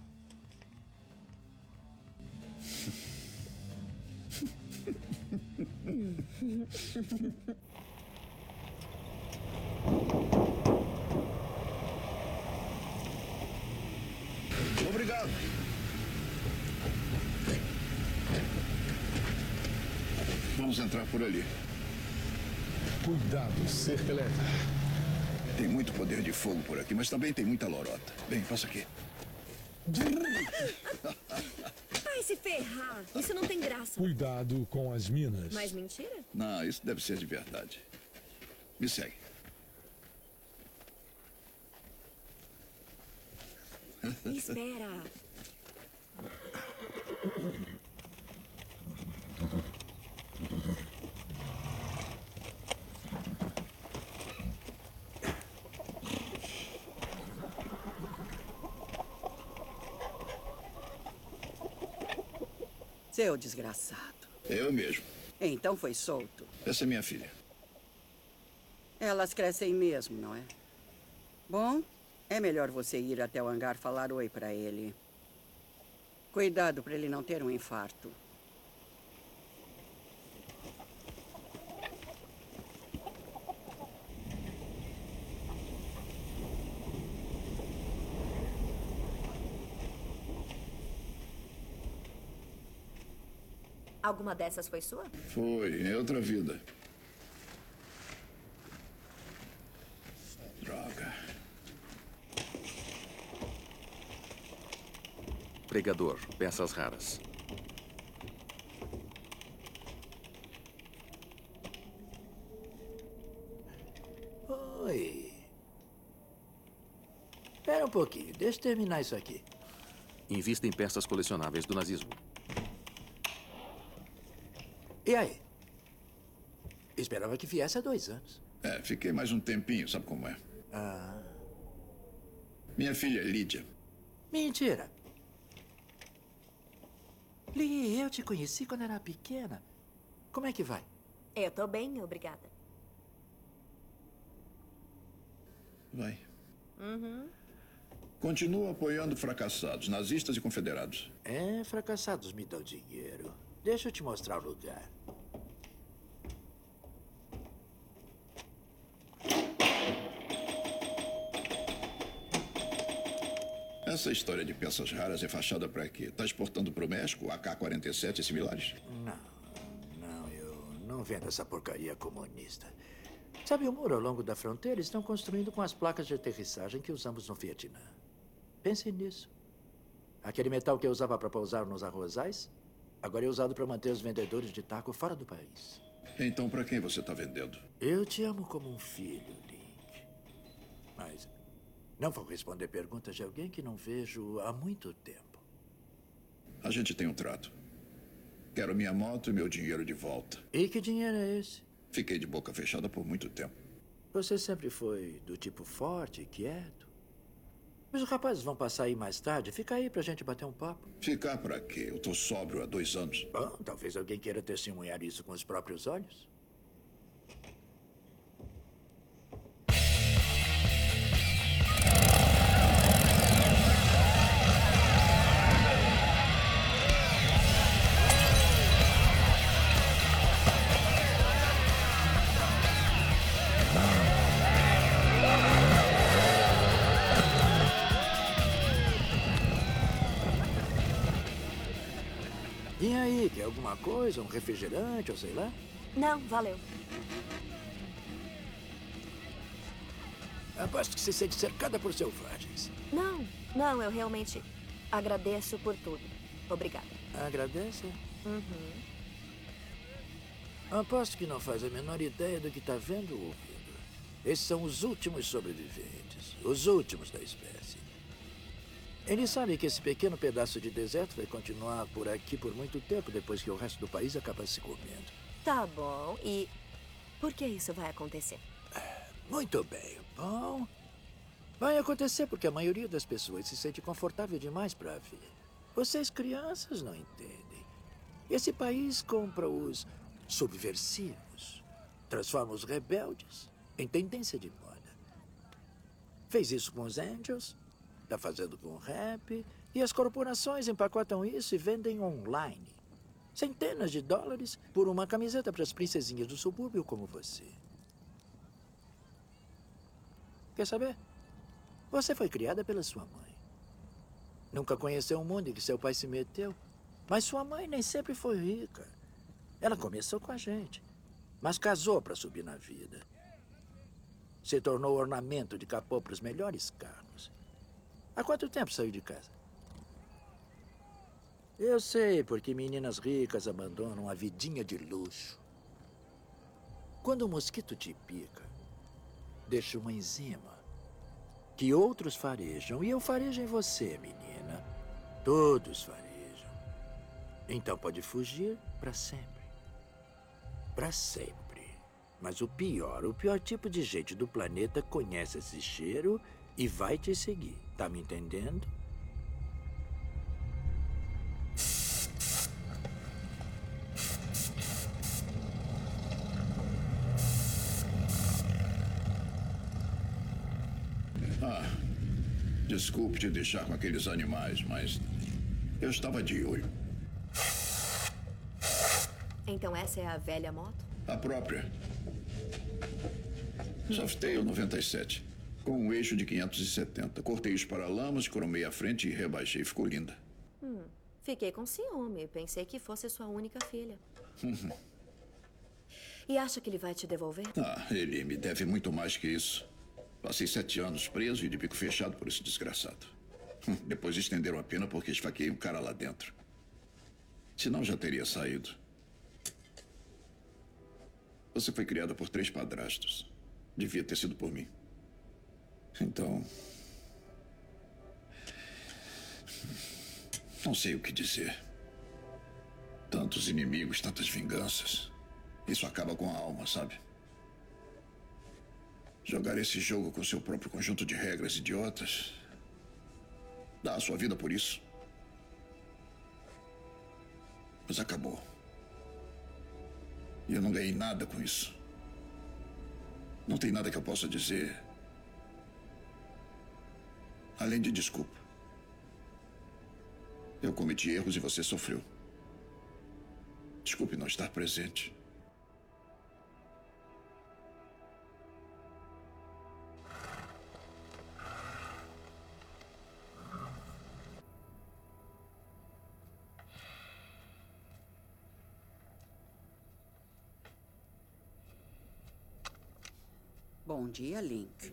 Obrigado. Vamos entrar por ali. Cuidado, cerca elétrica. Tem muito poder de fogo por aqui, mas também tem muita lorota. Bem, passa aqui. Vai se ferrar. Isso não tem graça. Cuidado com as minas. Mas mentira? Não, isso deve ser de verdade. Me segue. Espera. Seu desgraçado. Eu mesmo. Então foi solto. Essa é minha filha. Elas crescem mesmo, não é? Bom, é melhor você ir até o hangar falar oi pra ele. Cuidado pra ele não ter um infarto. Alguma dessas foi sua? Foi, em outra vida. Droga. Pregador, peças raras. Oi. Espera um pouquinho, deixa eu terminar isso aqui. Invista em peças colecionáveis do nazismo. E aí? Esperava que viesse há 2 anos. Fiquei mais um tempinho, sabe como é? Ah. Minha filha é Lídia. Mentira. Lee, eu te conheci quando era pequena. Como é que vai? Eu tô bem, obrigada. Vai. Uhum. Continua apoiando fracassados, nazistas e confederados. Fracassados me dão dinheiro. Deixa eu te mostrar o lugar. Essa história de peças raras é fachada para quê? Tá exportando pro México AK-47 e similares? Não, eu não vendo essa porcaria comunista. Sabe o muro ao longo da fronteira? Estão construindo com as placas de aterrissagem que usamos no Vietnã. Pense nisso. Aquele metal que eu usava para pousar nos arrozais, agora é usado para manter os vendedores de taco fora do país. Então, para quem você tá vendendo? Eu te amo como um filho, Link. Mas não vou responder perguntas de alguém que não vejo há muito tempo. A gente tem um trato. Quero minha moto e meu dinheiro de volta. E que dinheiro é esse? Fiquei de boca fechada por muito tempo. Você sempre foi do tipo forte e quieto. Mas os rapazes vão passar aí mais tarde. Fica aí pra gente bater um papo. Ficar pra quê? Eu tô sóbrio há 2 anos. Bom, talvez alguém queira testemunhar isso com os próprios olhos. E aí, quer alguma coisa? Um refrigerante ou sei lá? Não, valeu. Aposto que se sente cercada por selvagens. Não, eu realmente agradeço por tudo. Obrigada. Agradece? Uhum. Aposto que não faz a menor ideia do que está vendo ou ouvindo. Esses são os últimos sobreviventes. Os últimos da espécie. Eles sabem que esse pequeno pedaço de deserto vai continuar por aqui por muito tempo depois que o resto do país acaba se comendo. Tá bom. E por que isso vai acontecer? Muito bem. Bom, vai acontecer porque a maioria das pessoas se sente confortável demais para ver. Vocês, crianças, não entendem. Esse país compra os subversivos, transforma os rebeldes em tendência de moda. Fez isso com os Angels, está fazendo com o rap, e as corporações empacotam isso e vendem online. Centenas de dólares por uma camiseta para as princesinhas do subúrbio como você. Quer saber? Você foi criada pela sua mãe. Nunca conheceu o mundo em que seu pai se meteu. Mas sua mãe nem sempre foi rica. Ela começou com a gente, mas casou para subir na vida. Se tornou ornamento de capô para os melhores carros. Há quanto tempo saiu de casa? Eu sei, porque meninas ricas abandonam a vidinha de luxo. Quando um mosquito te pica, deixa uma enzima que outros farejam. E eu farejo em você, menina. Todos farejam. Então pode fugir para sempre. Para sempre. Mas o pior tipo de gente do planeta conhece esse cheiro e vai te seguir. Tá me entendendo? Desculpe te deixar com aqueles animais, mas eu estava de olho. Então essa é a velha moto? A própria. Softail 97. Com um eixo de 570. Cortei os paralamas, cromei a frente e rebaixei. Ficou linda. Fiquei com ciúme. Pensei que fosse sua única filha. E acha que ele vai te devolver? Ah, ele me deve muito mais que isso. Passei 7 anos preso e de bico fechado por esse desgraçado. Depois estenderam a pena porque esfaqueei um cara lá dentro. Senão já teria saído. Você foi criada por 3 padrastos. Devia ter sido por mim. Então... não sei o que dizer. Tantos inimigos, tantas vinganças. Isso acaba com a alma, sabe? Jogar esse jogo com seu próprio conjunto de regras idiotas. Dá a sua vida por isso. Mas acabou. E eu não ganhei nada com isso. Não tem nada que eu possa dizer além de desculpa. Eu cometi erros e você sofreu. Desculpe não estar presente. Bom dia, Link.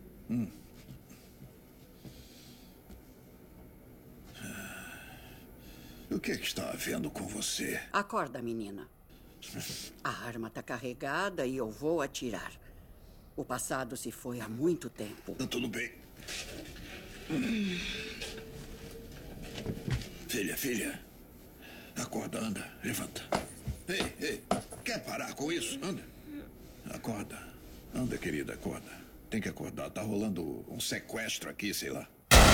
O que é que está havendo com você? Acorda, menina. A arma está carregada e eu vou atirar. O passado se foi há muito tempo. Tá tudo bem. Filha. Acorda, anda, levanta. Ei, quer parar com isso? Anda. Acorda. Anda, querida, acorda. Tem que acordar. Tá rolando um sequestro aqui, sei lá.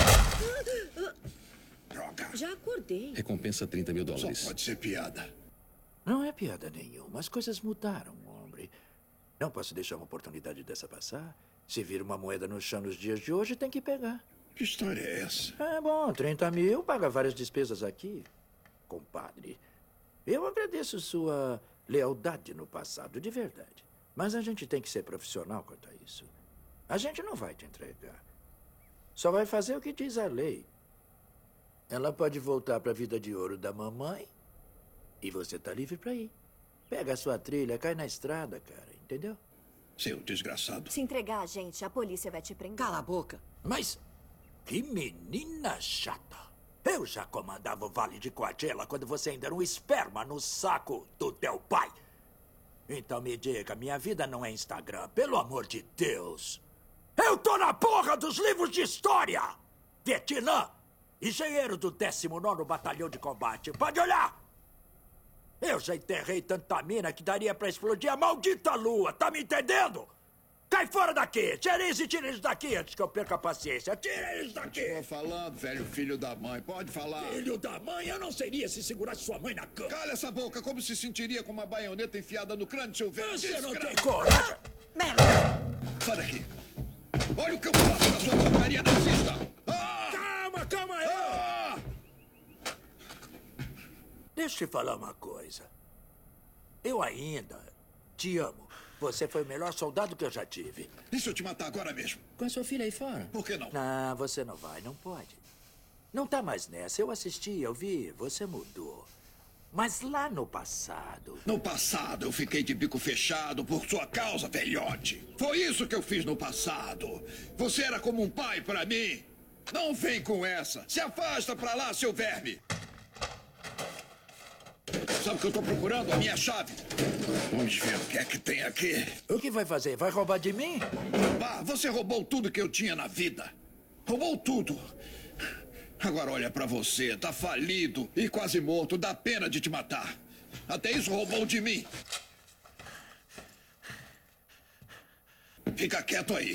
Droga. Já acordei. Recompensa $30 mil. Só pode ser piada. Não é piada nenhuma. As coisas mudaram, homem. Não posso deixar uma oportunidade dessa passar. Se vir uma moeda no chão nos dias de hoje, tem que pegar. Que história é essa? É bom, 30 mil paga várias despesas aqui, compadre. Eu agradeço sua lealdade no passado, de verdade. Mas a gente tem que ser profissional quanto a isso. A gente não vai te entregar. Só vai fazer o que diz a lei. Ela pode voltar para a vida de ouro da mamãe e você tá livre para ir. Pega a sua trilha, cai na estrada, cara, entendeu? Seu desgraçado. Se entregar a gente, a polícia vai te prender. Cala a boca. Mas que menina chata. Eu já comandava o Vale de Coachella quando você ainda era um esperma no saco do teu pai. Então me diga, minha vida não é Instagram, pelo amor de Deus. Eu tô na porra dos livros de história! Vietnã, engenheiro do 19º Batalhão de Combate, pode olhar! Eu já enterrei tanta mina que daria pra explodir a maldita lua, tá me entendendo? Cai fora daqui! Tira eles daqui antes que eu perca a paciência. Tira eles daqui! Estou falando, velho filho da mãe. Pode falar. Filho da mãe? Eu não seria se segurasse sua mãe na cama. Cala essa boca. Como se sentiria com uma baioneta enfiada no crânio, seu velho? Você não tem coragem. Merda! Sai daqui. Olha o que eu faço na sua porcaria nazista. Calma aí. Deixa eu te falar uma coisa. Eu ainda te amo. Você foi o melhor soldado que eu já tive. E se eu te matar agora mesmo? Com a sua filha aí fora. Por que não? Não, você não vai, não pode. Não tá mais nessa. Eu assisti, eu vi, você mudou. Mas lá no passado... No passado, eu fiquei de bico fechado por sua causa, velhote. Foi isso que eu fiz no passado. Você era como um pai pra mim. Não vem com essa. Se afasta pra lá, seu verme. Sabe o que eu tô procurando? A minha chave. Vamos ver o que é que tem aqui. O que vai fazer? Vai roubar de mim? Roubar? Você roubou tudo que eu tinha na vida. Roubou tudo. Agora olha pra você. Tá falido e quase morto. Dá pena de te matar. Até isso roubou de mim. Fica quieto aí.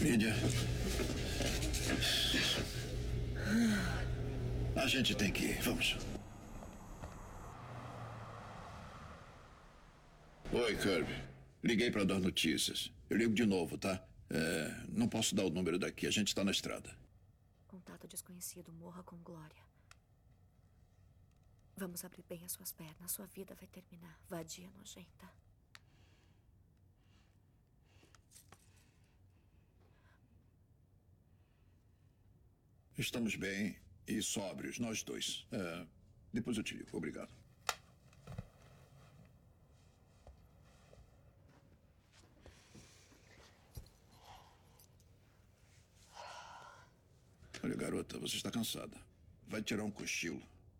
Lídia. A gente tem que ir. Vamos. Oi, Kirby. Liguei para dar notícias. Eu ligo de novo, tá? Não posso dar o número daqui. A gente está na estrada. Contato desconhecido, morra com glória. Vamos abrir bem as suas pernas. Sua vida vai terminar. Vadia nojenta. Estamos bem e sóbrios, nós dois. Depois eu te ligo. Obrigado. Olha, garota, você está cansada. Vai tirar um cochilo.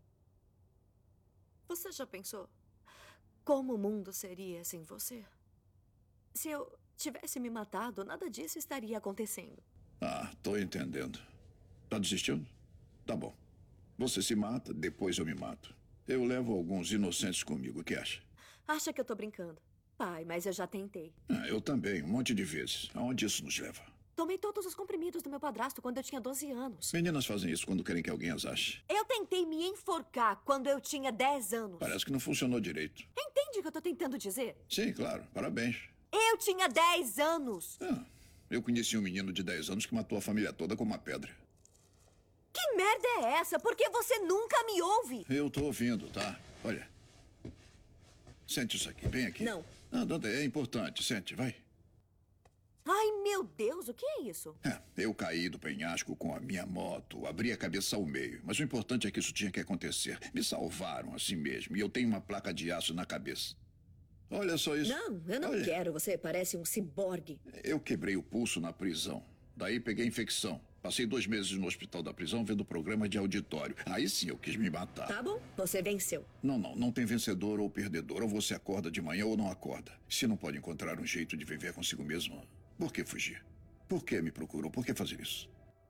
Você já pensou como o mundo seria sem você? Se eu tivesse me matado, nada disso estaria acontecendo. Tô entendendo. Tá desistindo? Tá bom. Você se mata, depois eu me mato. Eu levo alguns inocentes comigo, o que acha? Acha que eu tô brincando? Pai, mas eu já tentei. Eu também, um monte de vezes. Aonde isso nos leva? Tomei todos os comprimidos do meu padrasto quando eu tinha 12 anos. Meninas fazem isso quando querem que alguém as ache. Eu tentei me enforcar quando eu tinha 10 anos. Parece que não funcionou direito. Entende o que eu tô tentando dizer? Sim, claro. Parabéns. Eu tinha 10 anos. Eu conheci um menino de 10 anos que matou a família toda com uma pedra. Que merda é essa? Por que você nunca me ouve? Eu tô ouvindo, tá? Olha. Sente isso aqui, bem aqui. Não. Dante, é importante. Sente, vai. Ai, meu Deus, o que é isso? Eu caí do penhasco com a minha moto, abri a cabeça ao meio. Mas o importante é que isso tinha que acontecer. Me salvaram assim mesmo. E eu tenho uma placa de aço na cabeça. Olha só isso. Não, eu não quero. Você parece um ciborgue. Eu quebrei o pulso na prisão. Daí peguei infecção. Passei 2 meses no hospital da prisão vendo programa de auditório. Aí sim eu quis me matar. Tá bom, você venceu. Não tem vencedor ou perdedor. Ou você acorda de manhã ou não acorda. Se não pode encontrar um jeito de viver consigo mesmo, por que fugir? Por que me procurou? Por que fazer isso?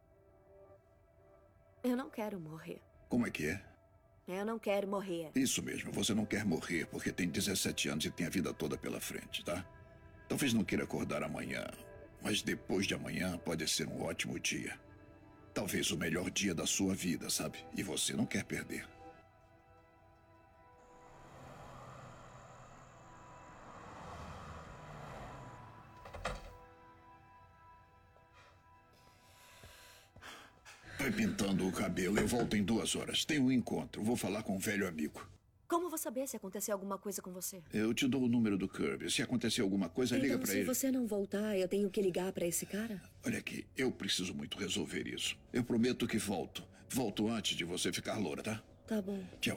Eu não quero morrer. Como é que é? Eu não quero morrer. Isso mesmo, você não quer morrer porque tem 17 anos e tem a vida toda pela frente, tá? Talvez não queira acordar amanhã, mas depois de amanhã pode ser um ótimo dia. Talvez o melhor dia da sua vida, sabe? E você não quer perder. Vai pintando o cabelo. Eu volto em 2 horas. Tenho um encontro. Vou falar com um velho amigo. Como vou saber se acontecer alguma coisa com você? Eu te dou o número do Kirby. Se acontecer alguma coisa, liga pra ele. Se você não voltar, eu tenho que ligar pra esse cara? Olha aqui, eu preciso muito resolver isso. Eu prometo que volto. Volto antes de você ficar loura, tá? Tá bom. Tchau.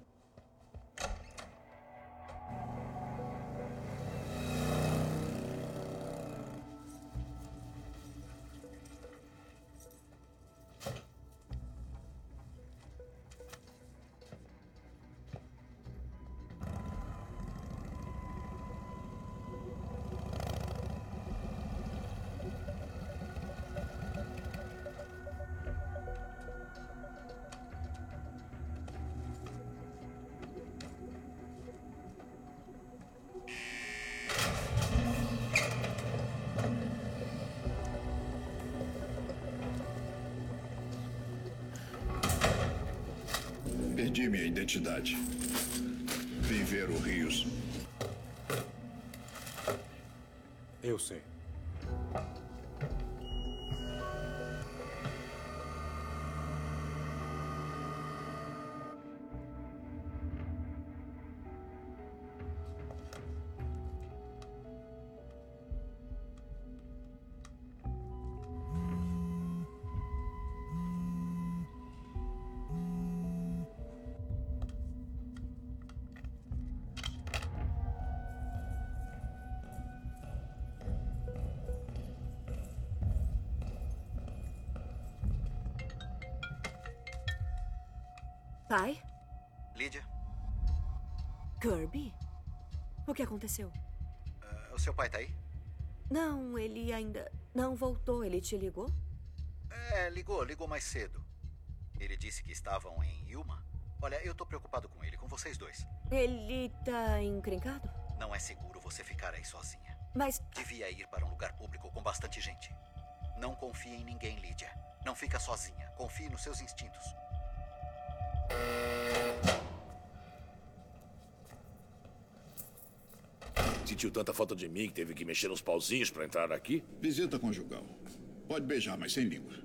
Perdi minha identidade. Vim ver o Rios. Eu sei. Pai? Lídia? Kirby? O que aconteceu? O seu pai tá aí? Não, ele ainda não voltou. Ele te ligou? Ligou mais cedo. Ele disse que estavam em Yuma. Olha, eu tô preocupado com ele, com vocês dois. Ele tá encrencado? Não é seguro você ficar aí sozinha. Mas... Devia ir para um lugar público com bastante gente. Não confie em ninguém, Lídia. Não fica sozinha. Confie nos seus instintos. Sentiu tanta falta de mim que teve que mexer nos pauzinhos para entrar aqui? Visita conjugal. Pode beijar, mas sem língua.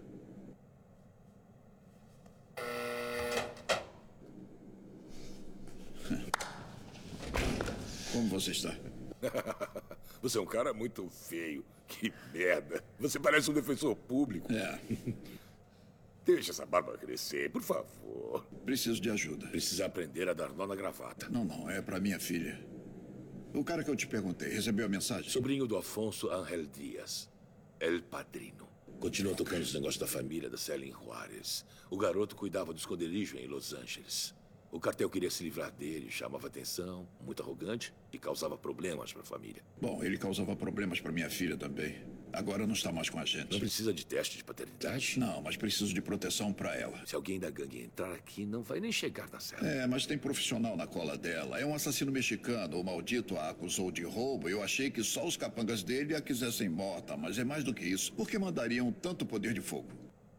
Como você está? Você é um cara muito feio. Que merda. Você parece um defensor público. É. Deixa essa barba crescer, por favor. Preciso de ajuda. Precisa aprender a dar nó na gravata. Não. É para minha filha. O cara que eu te perguntei, recebeu a mensagem? Sobrinho do Afonso Ángel Dias. El Padrino. Continua tocando os negócios da família da Célia em Juárez. O garoto cuidava do esconderijo em Los Angeles. O cartel queria se livrar dele, chamava atenção, muito arrogante e causava problemas para a família. Bom, ele causava problemas para minha filha também. Agora não está mais com a gente. Não precisa de teste de paternidade? Não, mas preciso de proteção para ela. Se alguém da gangue entrar aqui, não vai nem chegar na cela. É, mas tem profissional na cola dela. É um assassino mexicano. O maldito a acusou de roubo. Eu achei que só os capangas dele a quisessem morta, mas é mais do que isso. Por que mandariam tanto poder de fogo?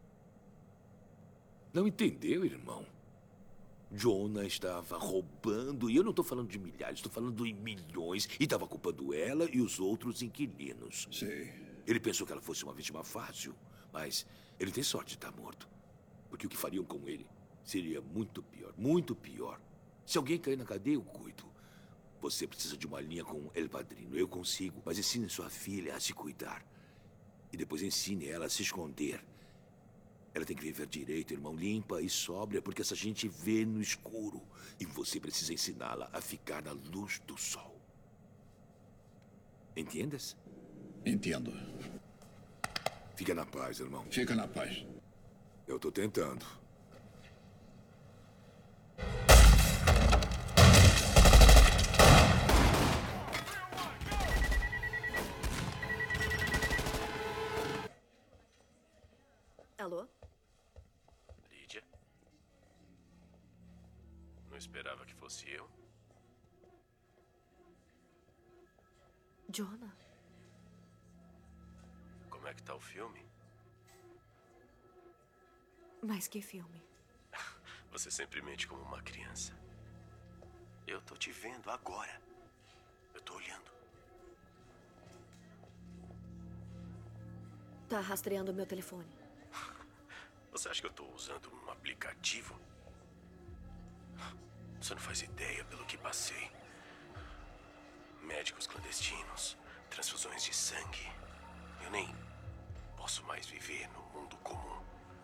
Não entendeu, irmão? Jonah estava roubando, e eu não estou falando de milhares, estou falando em milhões, e estava culpando ela e os outros inquilinos. Sei. Ele pensou que ela fosse uma vítima fácil, mas ele tem sorte de estar morto. Porque o que fariam com ele seria muito pior, muito pior. Se alguém cair na cadeia, eu cuido. Você precisa de uma linha com El Padrino, eu consigo, mas ensine sua filha a se cuidar. E depois ensine ela a se esconder. Ela tem que viver direito, irmão, limpa e sóbria, porque essa gente vê no escuro. E você precisa ensiná-la a ficar na luz do sol. Entendes? Entendo. Fica na paz, irmão. Fica na paz. Eu tô tentando. Alô? Lídia? Não esperava que fosse eu. Jonah? Como é que tá o filme? Mas que filme? Você sempre mente como uma criança. Eu tô te vendo agora. Eu tô olhando. Tá rastreando meu telefone. Você acha que eu tô usando um aplicativo? Você não faz ideia pelo que passei. Médicos clandestinos, transfusões de sangue. Eu nem posso mais viver no mundo comum.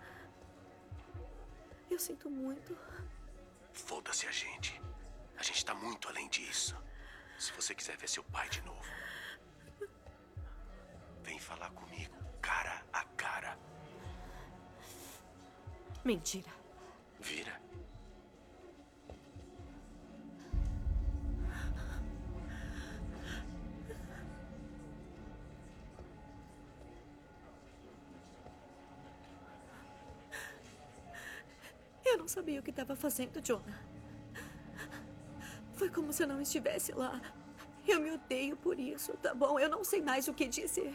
Eu sinto muito. Foda-se a gente. A gente tá muito além disso. Se você quiser ver seu pai de novo, vem falar comigo, cara a cara. Mentira. Vira. Eu não sabia o que estava fazendo, Jonah. Foi como se eu não estivesse lá. Eu me odeio por isso, tá bom? Eu não sei mais o que dizer.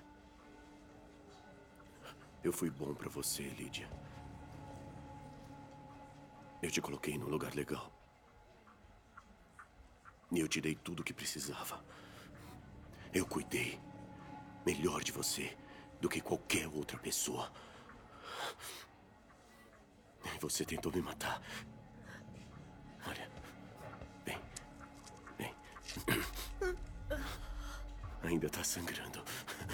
Eu fui bom pra você, Lídia. Eu te coloquei num lugar legal. E eu te dei tudo o que precisava. Eu cuidei melhor de você do que qualquer outra pessoa. E você tentou me matar. Olha. Vem. Vem. Ainda tá sangrando.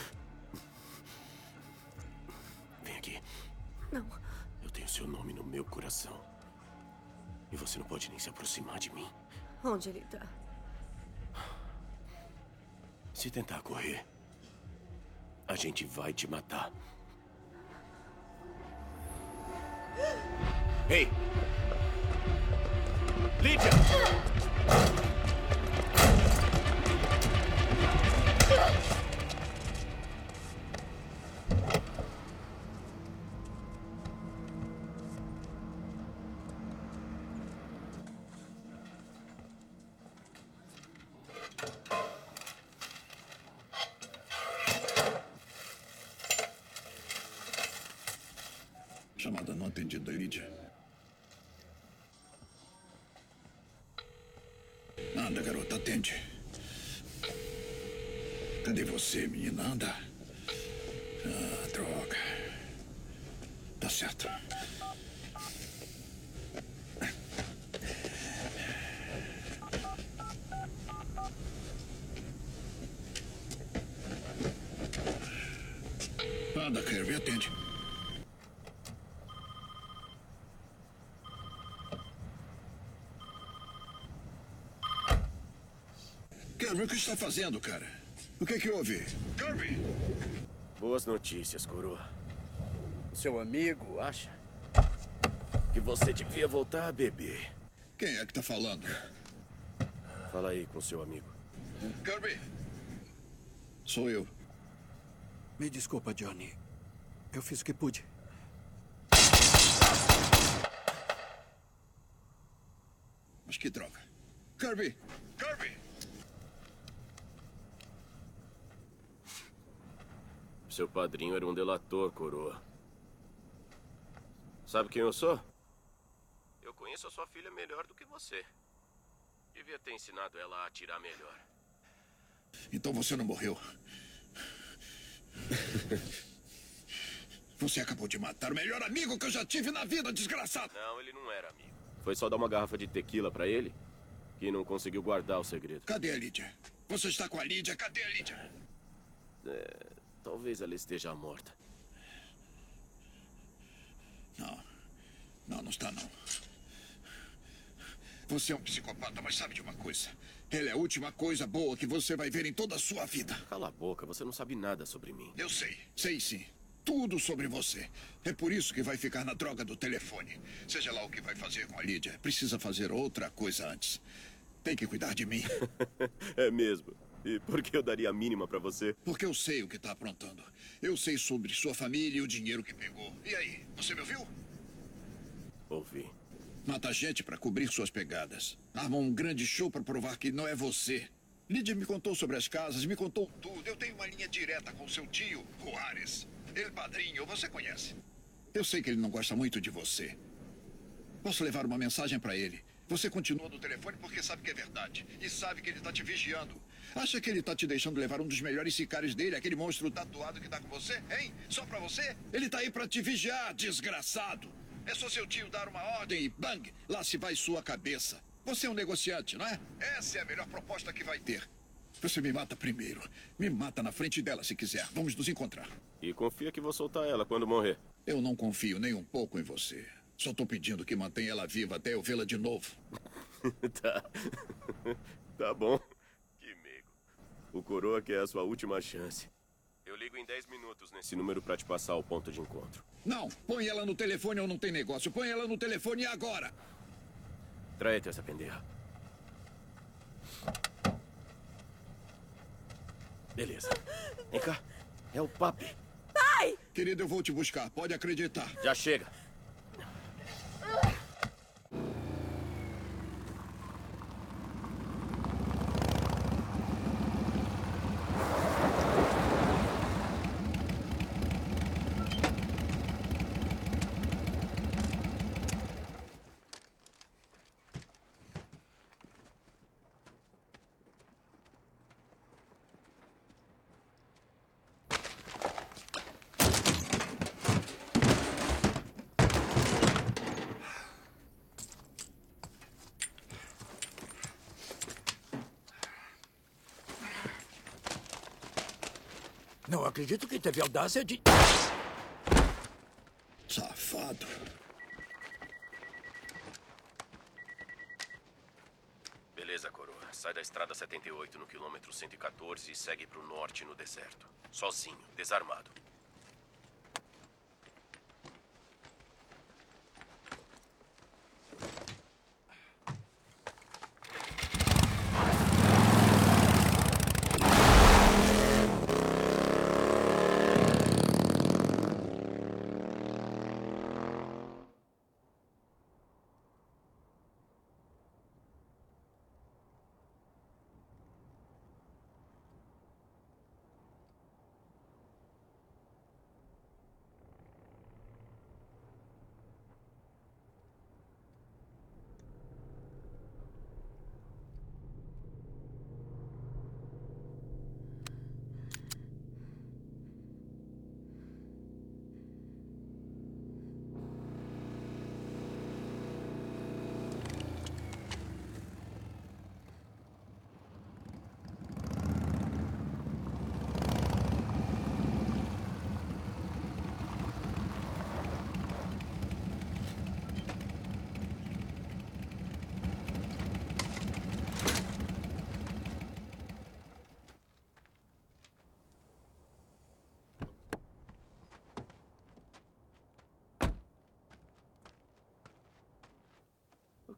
Vem aqui. Não. Eu tenho seu nome no meu coração. E você não pode nem se aproximar de mim. Onde ele tá? Se tentar correr, a gente vai te matar. Ei! Lídia! atendido a Lídia. Anda, garota, atende. Cadê você, menina? Anda. Ah, droga. Tá certo. Anda, Kirby, atende. Kirby, o que está fazendo, cara? O que é que houve? Kirby! Boas notícias, coroa. O seu amigo acha que você devia voltar a beber. Quem é que tá falando? Fala aí com o seu amigo. Kirby! Sou eu. Me desculpa, Johnny. Eu fiz o que pude. Mas que droga. Kirby! Kirby! Seu padrinho era um delator, coroa. Sabe quem eu sou? Eu conheço a sua filha melhor do que você. Devia ter ensinado ela a atirar melhor. Então você não morreu. Você acabou de matar o melhor amigo que eu já tive na vida, desgraçado! Não, ele não era amigo. Foi só dar uma garrafa de tequila pra ele que não conseguiu guardar o segredo. Cadê a Lídia? Você está com a Lídia? Cadê a Lídia? Talvez ela esteja morta. Não está não. Você é um psicopata, mas sabe de uma coisa? Ela é a última coisa boa que você vai ver em toda a sua vida. Cala a boca, você não sabe nada sobre mim. Eu sei sim. Tudo sobre você. É por isso que vai ficar na droga do telefone. Seja lá o que vai fazer com a Lídia, precisa fazer outra coisa antes. Tem que cuidar de mim. É mesmo? E por que eu daria a mínima pra você? Porque eu sei o que tá aprontando. Eu sei sobre sua família e o dinheiro que pegou. E aí, você me ouviu? Ouvi. Mata gente pra cobrir suas pegadas. Arma um grande show pra provar que não é você. Lídia me contou sobre as casas, me contou tudo. Eu tenho uma linha direta com seu tio, Juárez. Ele padrinho, você conhece. Eu sei que ele não gosta muito de você. Posso levar uma mensagem pra ele. Você continua no telefone porque sabe que é verdade. E sabe que ele tá te vigiando. Acha que ele tá te deixando levar um dos melhores sicários dele, aquele monstro tatuado que tá com você, hein? Só pra você? Ele tá aí pra te vigiar, desgraçado. É só seu tio dar uma ordem e bang, lá se vai sua cabeça. Você é um negociante, não é? Essa é a melhor proposta que vai ter. Você me mata primeiro. Me mata na frente dela se quiser. Vamos nos encontrar. E confia que vou soltar ela quando morrer. Eu não confio nem um pouco em você. Só tô pedindo que mantenha ela viva até eu vê-la de novo. Tá. Tá bom. Que mego. O coroa quer a sua última chance. Eu ligo em 10 minutos nesse número pra te passar o ponto de encontro. Não, põe ela no telefone ou não tem negócio. Põe ela no telefone agora. Tráete essa pendeja. Beleza. Vem cá. É o papi. Pai! Querido, eu vou te buscar. Pode acreditar. Já chega. Não acredito que teve audácia de... Safado. Beleza, coroa. Sai da estrada 78 no quilômetro 114 e segue pro norte no deserto. Sozinho, desarmado.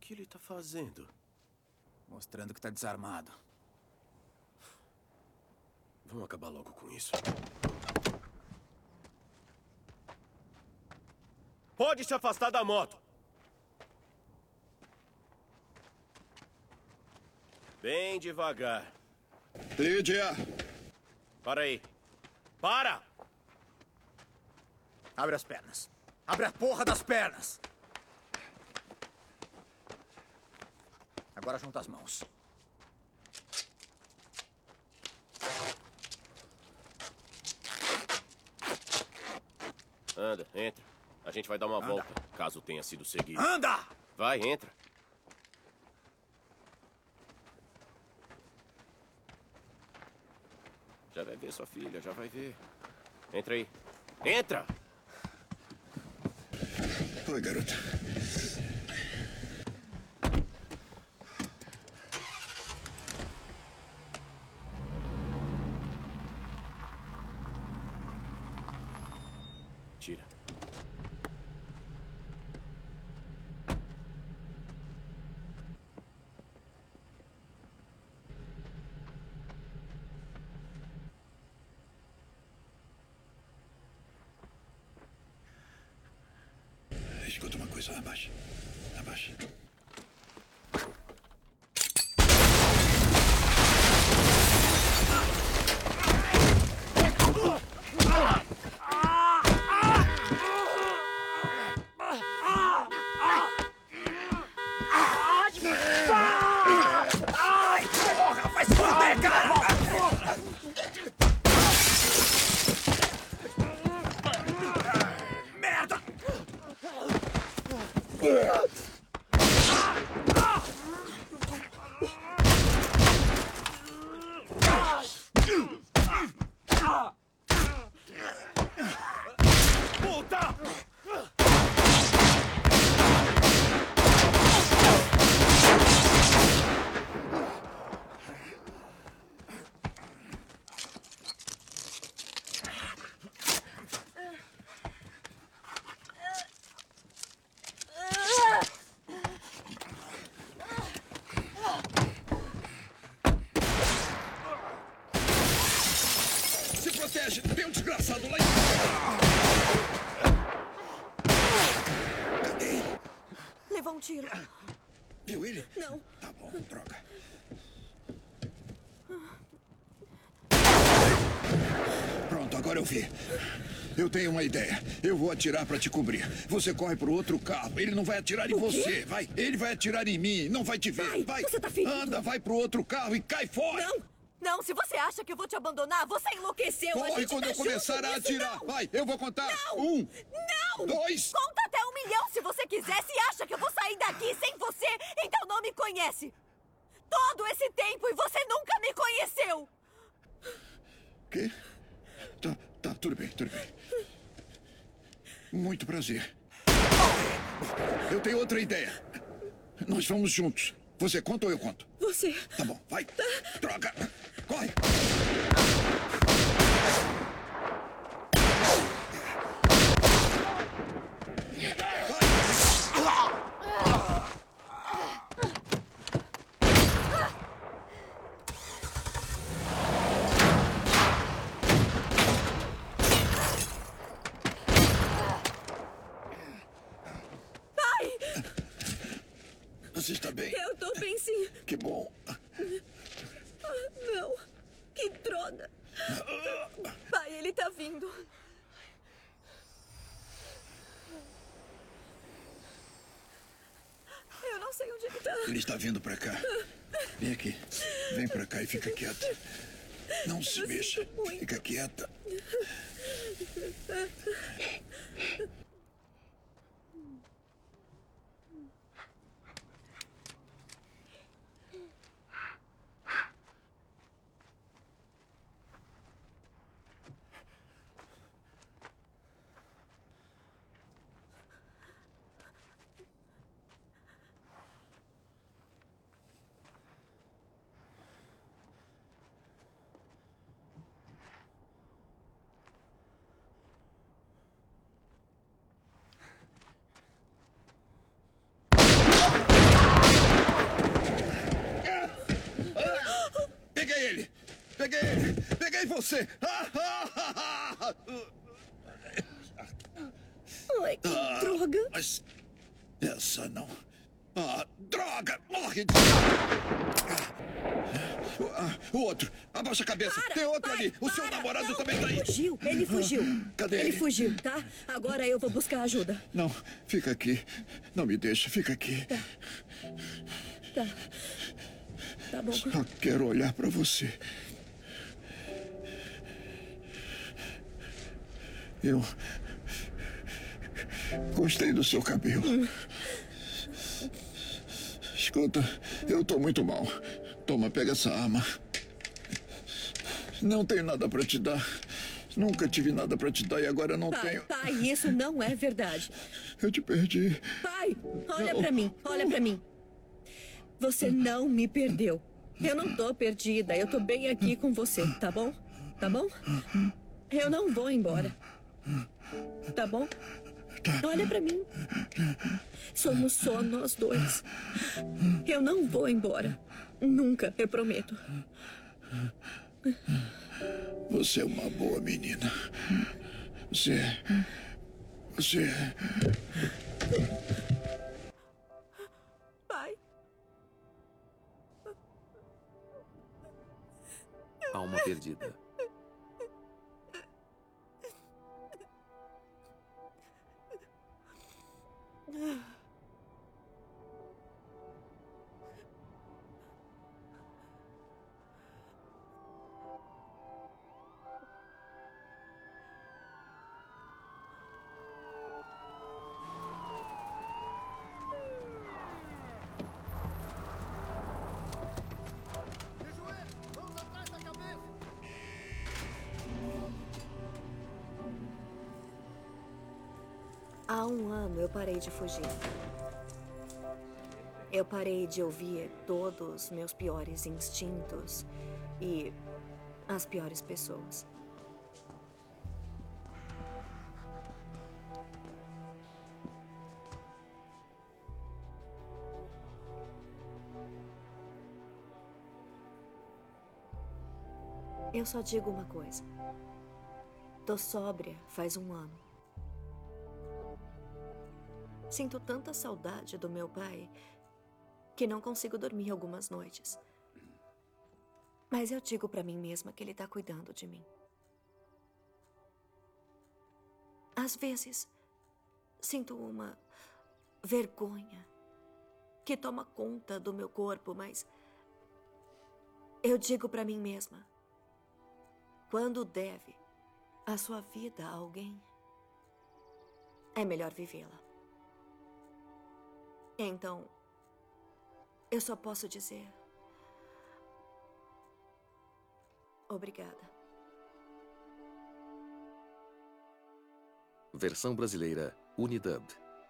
que ele tá fazendo? Mostrando que tá desarmado. Vamos acabar logo com isso. Pode se afastar da moto. Bem devagar. Lídia! Para aí. Para! Abre as pernas. Abre a porra das pernas! Agora junta as mãos. Anda, entra. A gente vai dar uma volta, caso tenha sido seguido. Anda! Vai, entra. Já vai ver sua filha, já vai ver. Entra aí. Entra! Oi, garota. Tira. Escuta uma coisa, abaixa. Abaixa. Ai, porra! Vai se fuder, cara! Merda! Puta! Se protege! Tem um desgraçado lá em... Cadê ele? Levou um tiro. Viu ele? Não. Tá bom, droga. Pronto, agora eu vi. Eu tenho uma ideia. Eu vou atirar pra te cobrir. Você corre pro outro carro. Ele não vai atirar em você. Vai. Ele vai atirar em mim. Não vai te ver. Vai. Você tá ferido. Anda, vai pro outro carro e cai fora. Não. Não, se você acha que eu vou te abandonar, você enlouqueceu. A Corre gente quando tá eu começar junto a nisso, atirar. não. Vai, eu vou contar. Não. 1, Não! 2. Conta até 1 milhão se você quiser. Se acha que eu vou sair daqui sem você, então não me conhece. Todo esse tempo e você nunca me conheceu. Quê? Tá, tudo bem, tudo bem. Muito prazer. Eu tenho outra ideia. Nós vamos juntos. Você conta ou eu conto? Você. Tá bom, vai. Droga! Corre! Pai! Você está bem? Eu tô bem, sim. Que bom. Não. Que droga. Pai, ele tá vindo. Eu não sei onde ele tá. Ele está vindo pra cá. Vem aqui. Vem pra cá e fica quieta. Não se mexa. Fica quieta. Peguei! Peguei você! Ai, que droga! Mas essa não. Droga! Morre! O outro! Abaixa a cabeça! Tem outro ali! O seu namorado também tá aí! Ele fugiu! Cadê ele? ele? Fugiu, tá? Agora eu vou buscar ajuda. Não, fica aqui. Não me deixa, fica aqui. Tá. Tá bom. Só quero olhar pra você. Eu gostei do seu cabelo. Escuta, eu tô muito mal. Toma, pega essa arma. Não tenho nada pra te dar. Nunca tive nada pra te dar e agora não tenho. Pai, isso não é verdade. Eu te perdi. Pai, olha pra mim, olha pra mim. Você não me perdeu. Eu não tô perdida, eu tô bem aqui com você, tá bom? Tá bom? Eu não vou embora. Tá bom? Olha pra mim. Somos só nós dois. Eu não vou embora. Nunca, eu prometo. Você é uma boa menina. Você. Pai. Alma perdida. Há um ano eu parei de fugir. Eu parei de ouvir todos os meus piores instintos e as piores pessoas. Eu só digo uma coisa. Tô sóbria faz um ano. Sinto tanta saudade do meu pai que não consigo dormir algumas noites. Mas eu digo pra mim mesma que ele tá cuidando de mim. Às vezes, sinto uma vergonha que toma conta do meu corpo, mas eu digo pra mim mesma: quando deve a sua vida a alguém, é melhor vivê-la. Então, eu só posso dizer obrigada. Versão brasileira Unidub.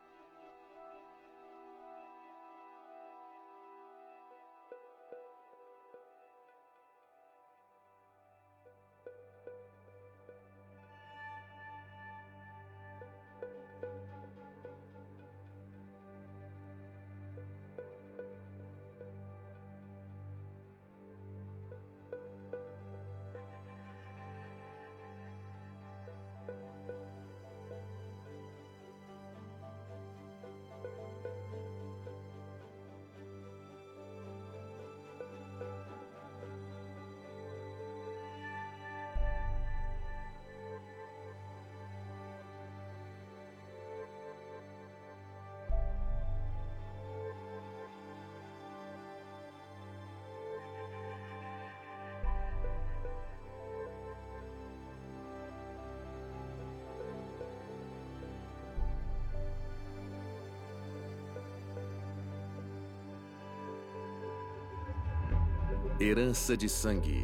Herança de sangue.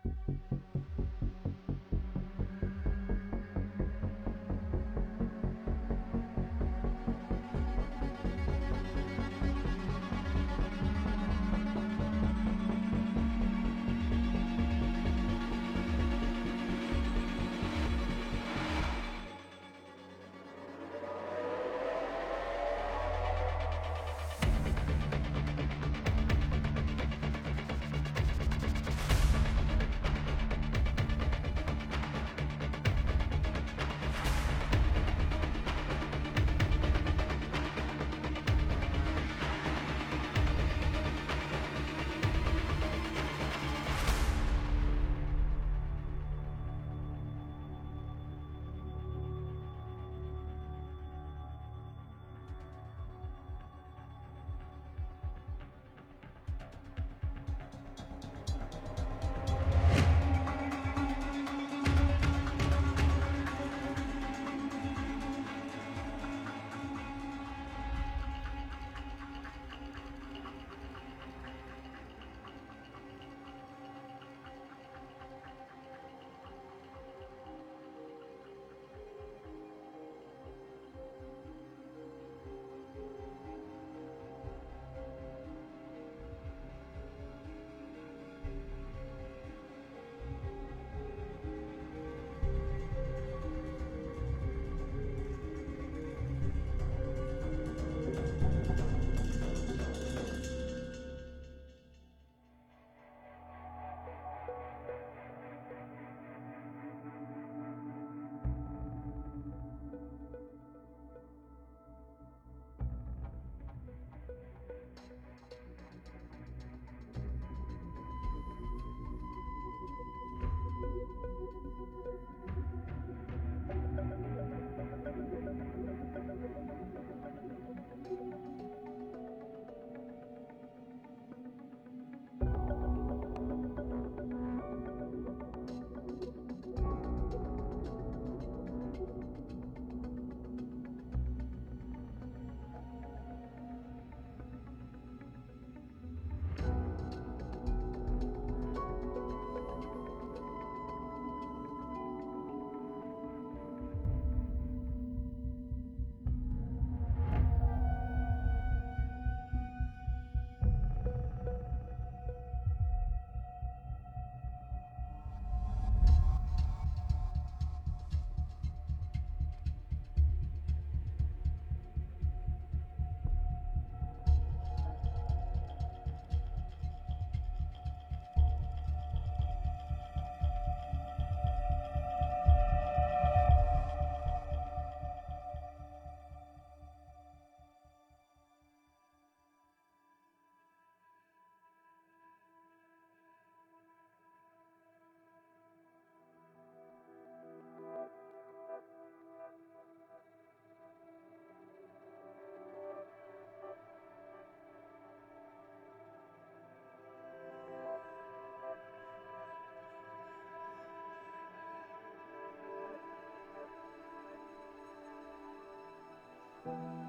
Thank you.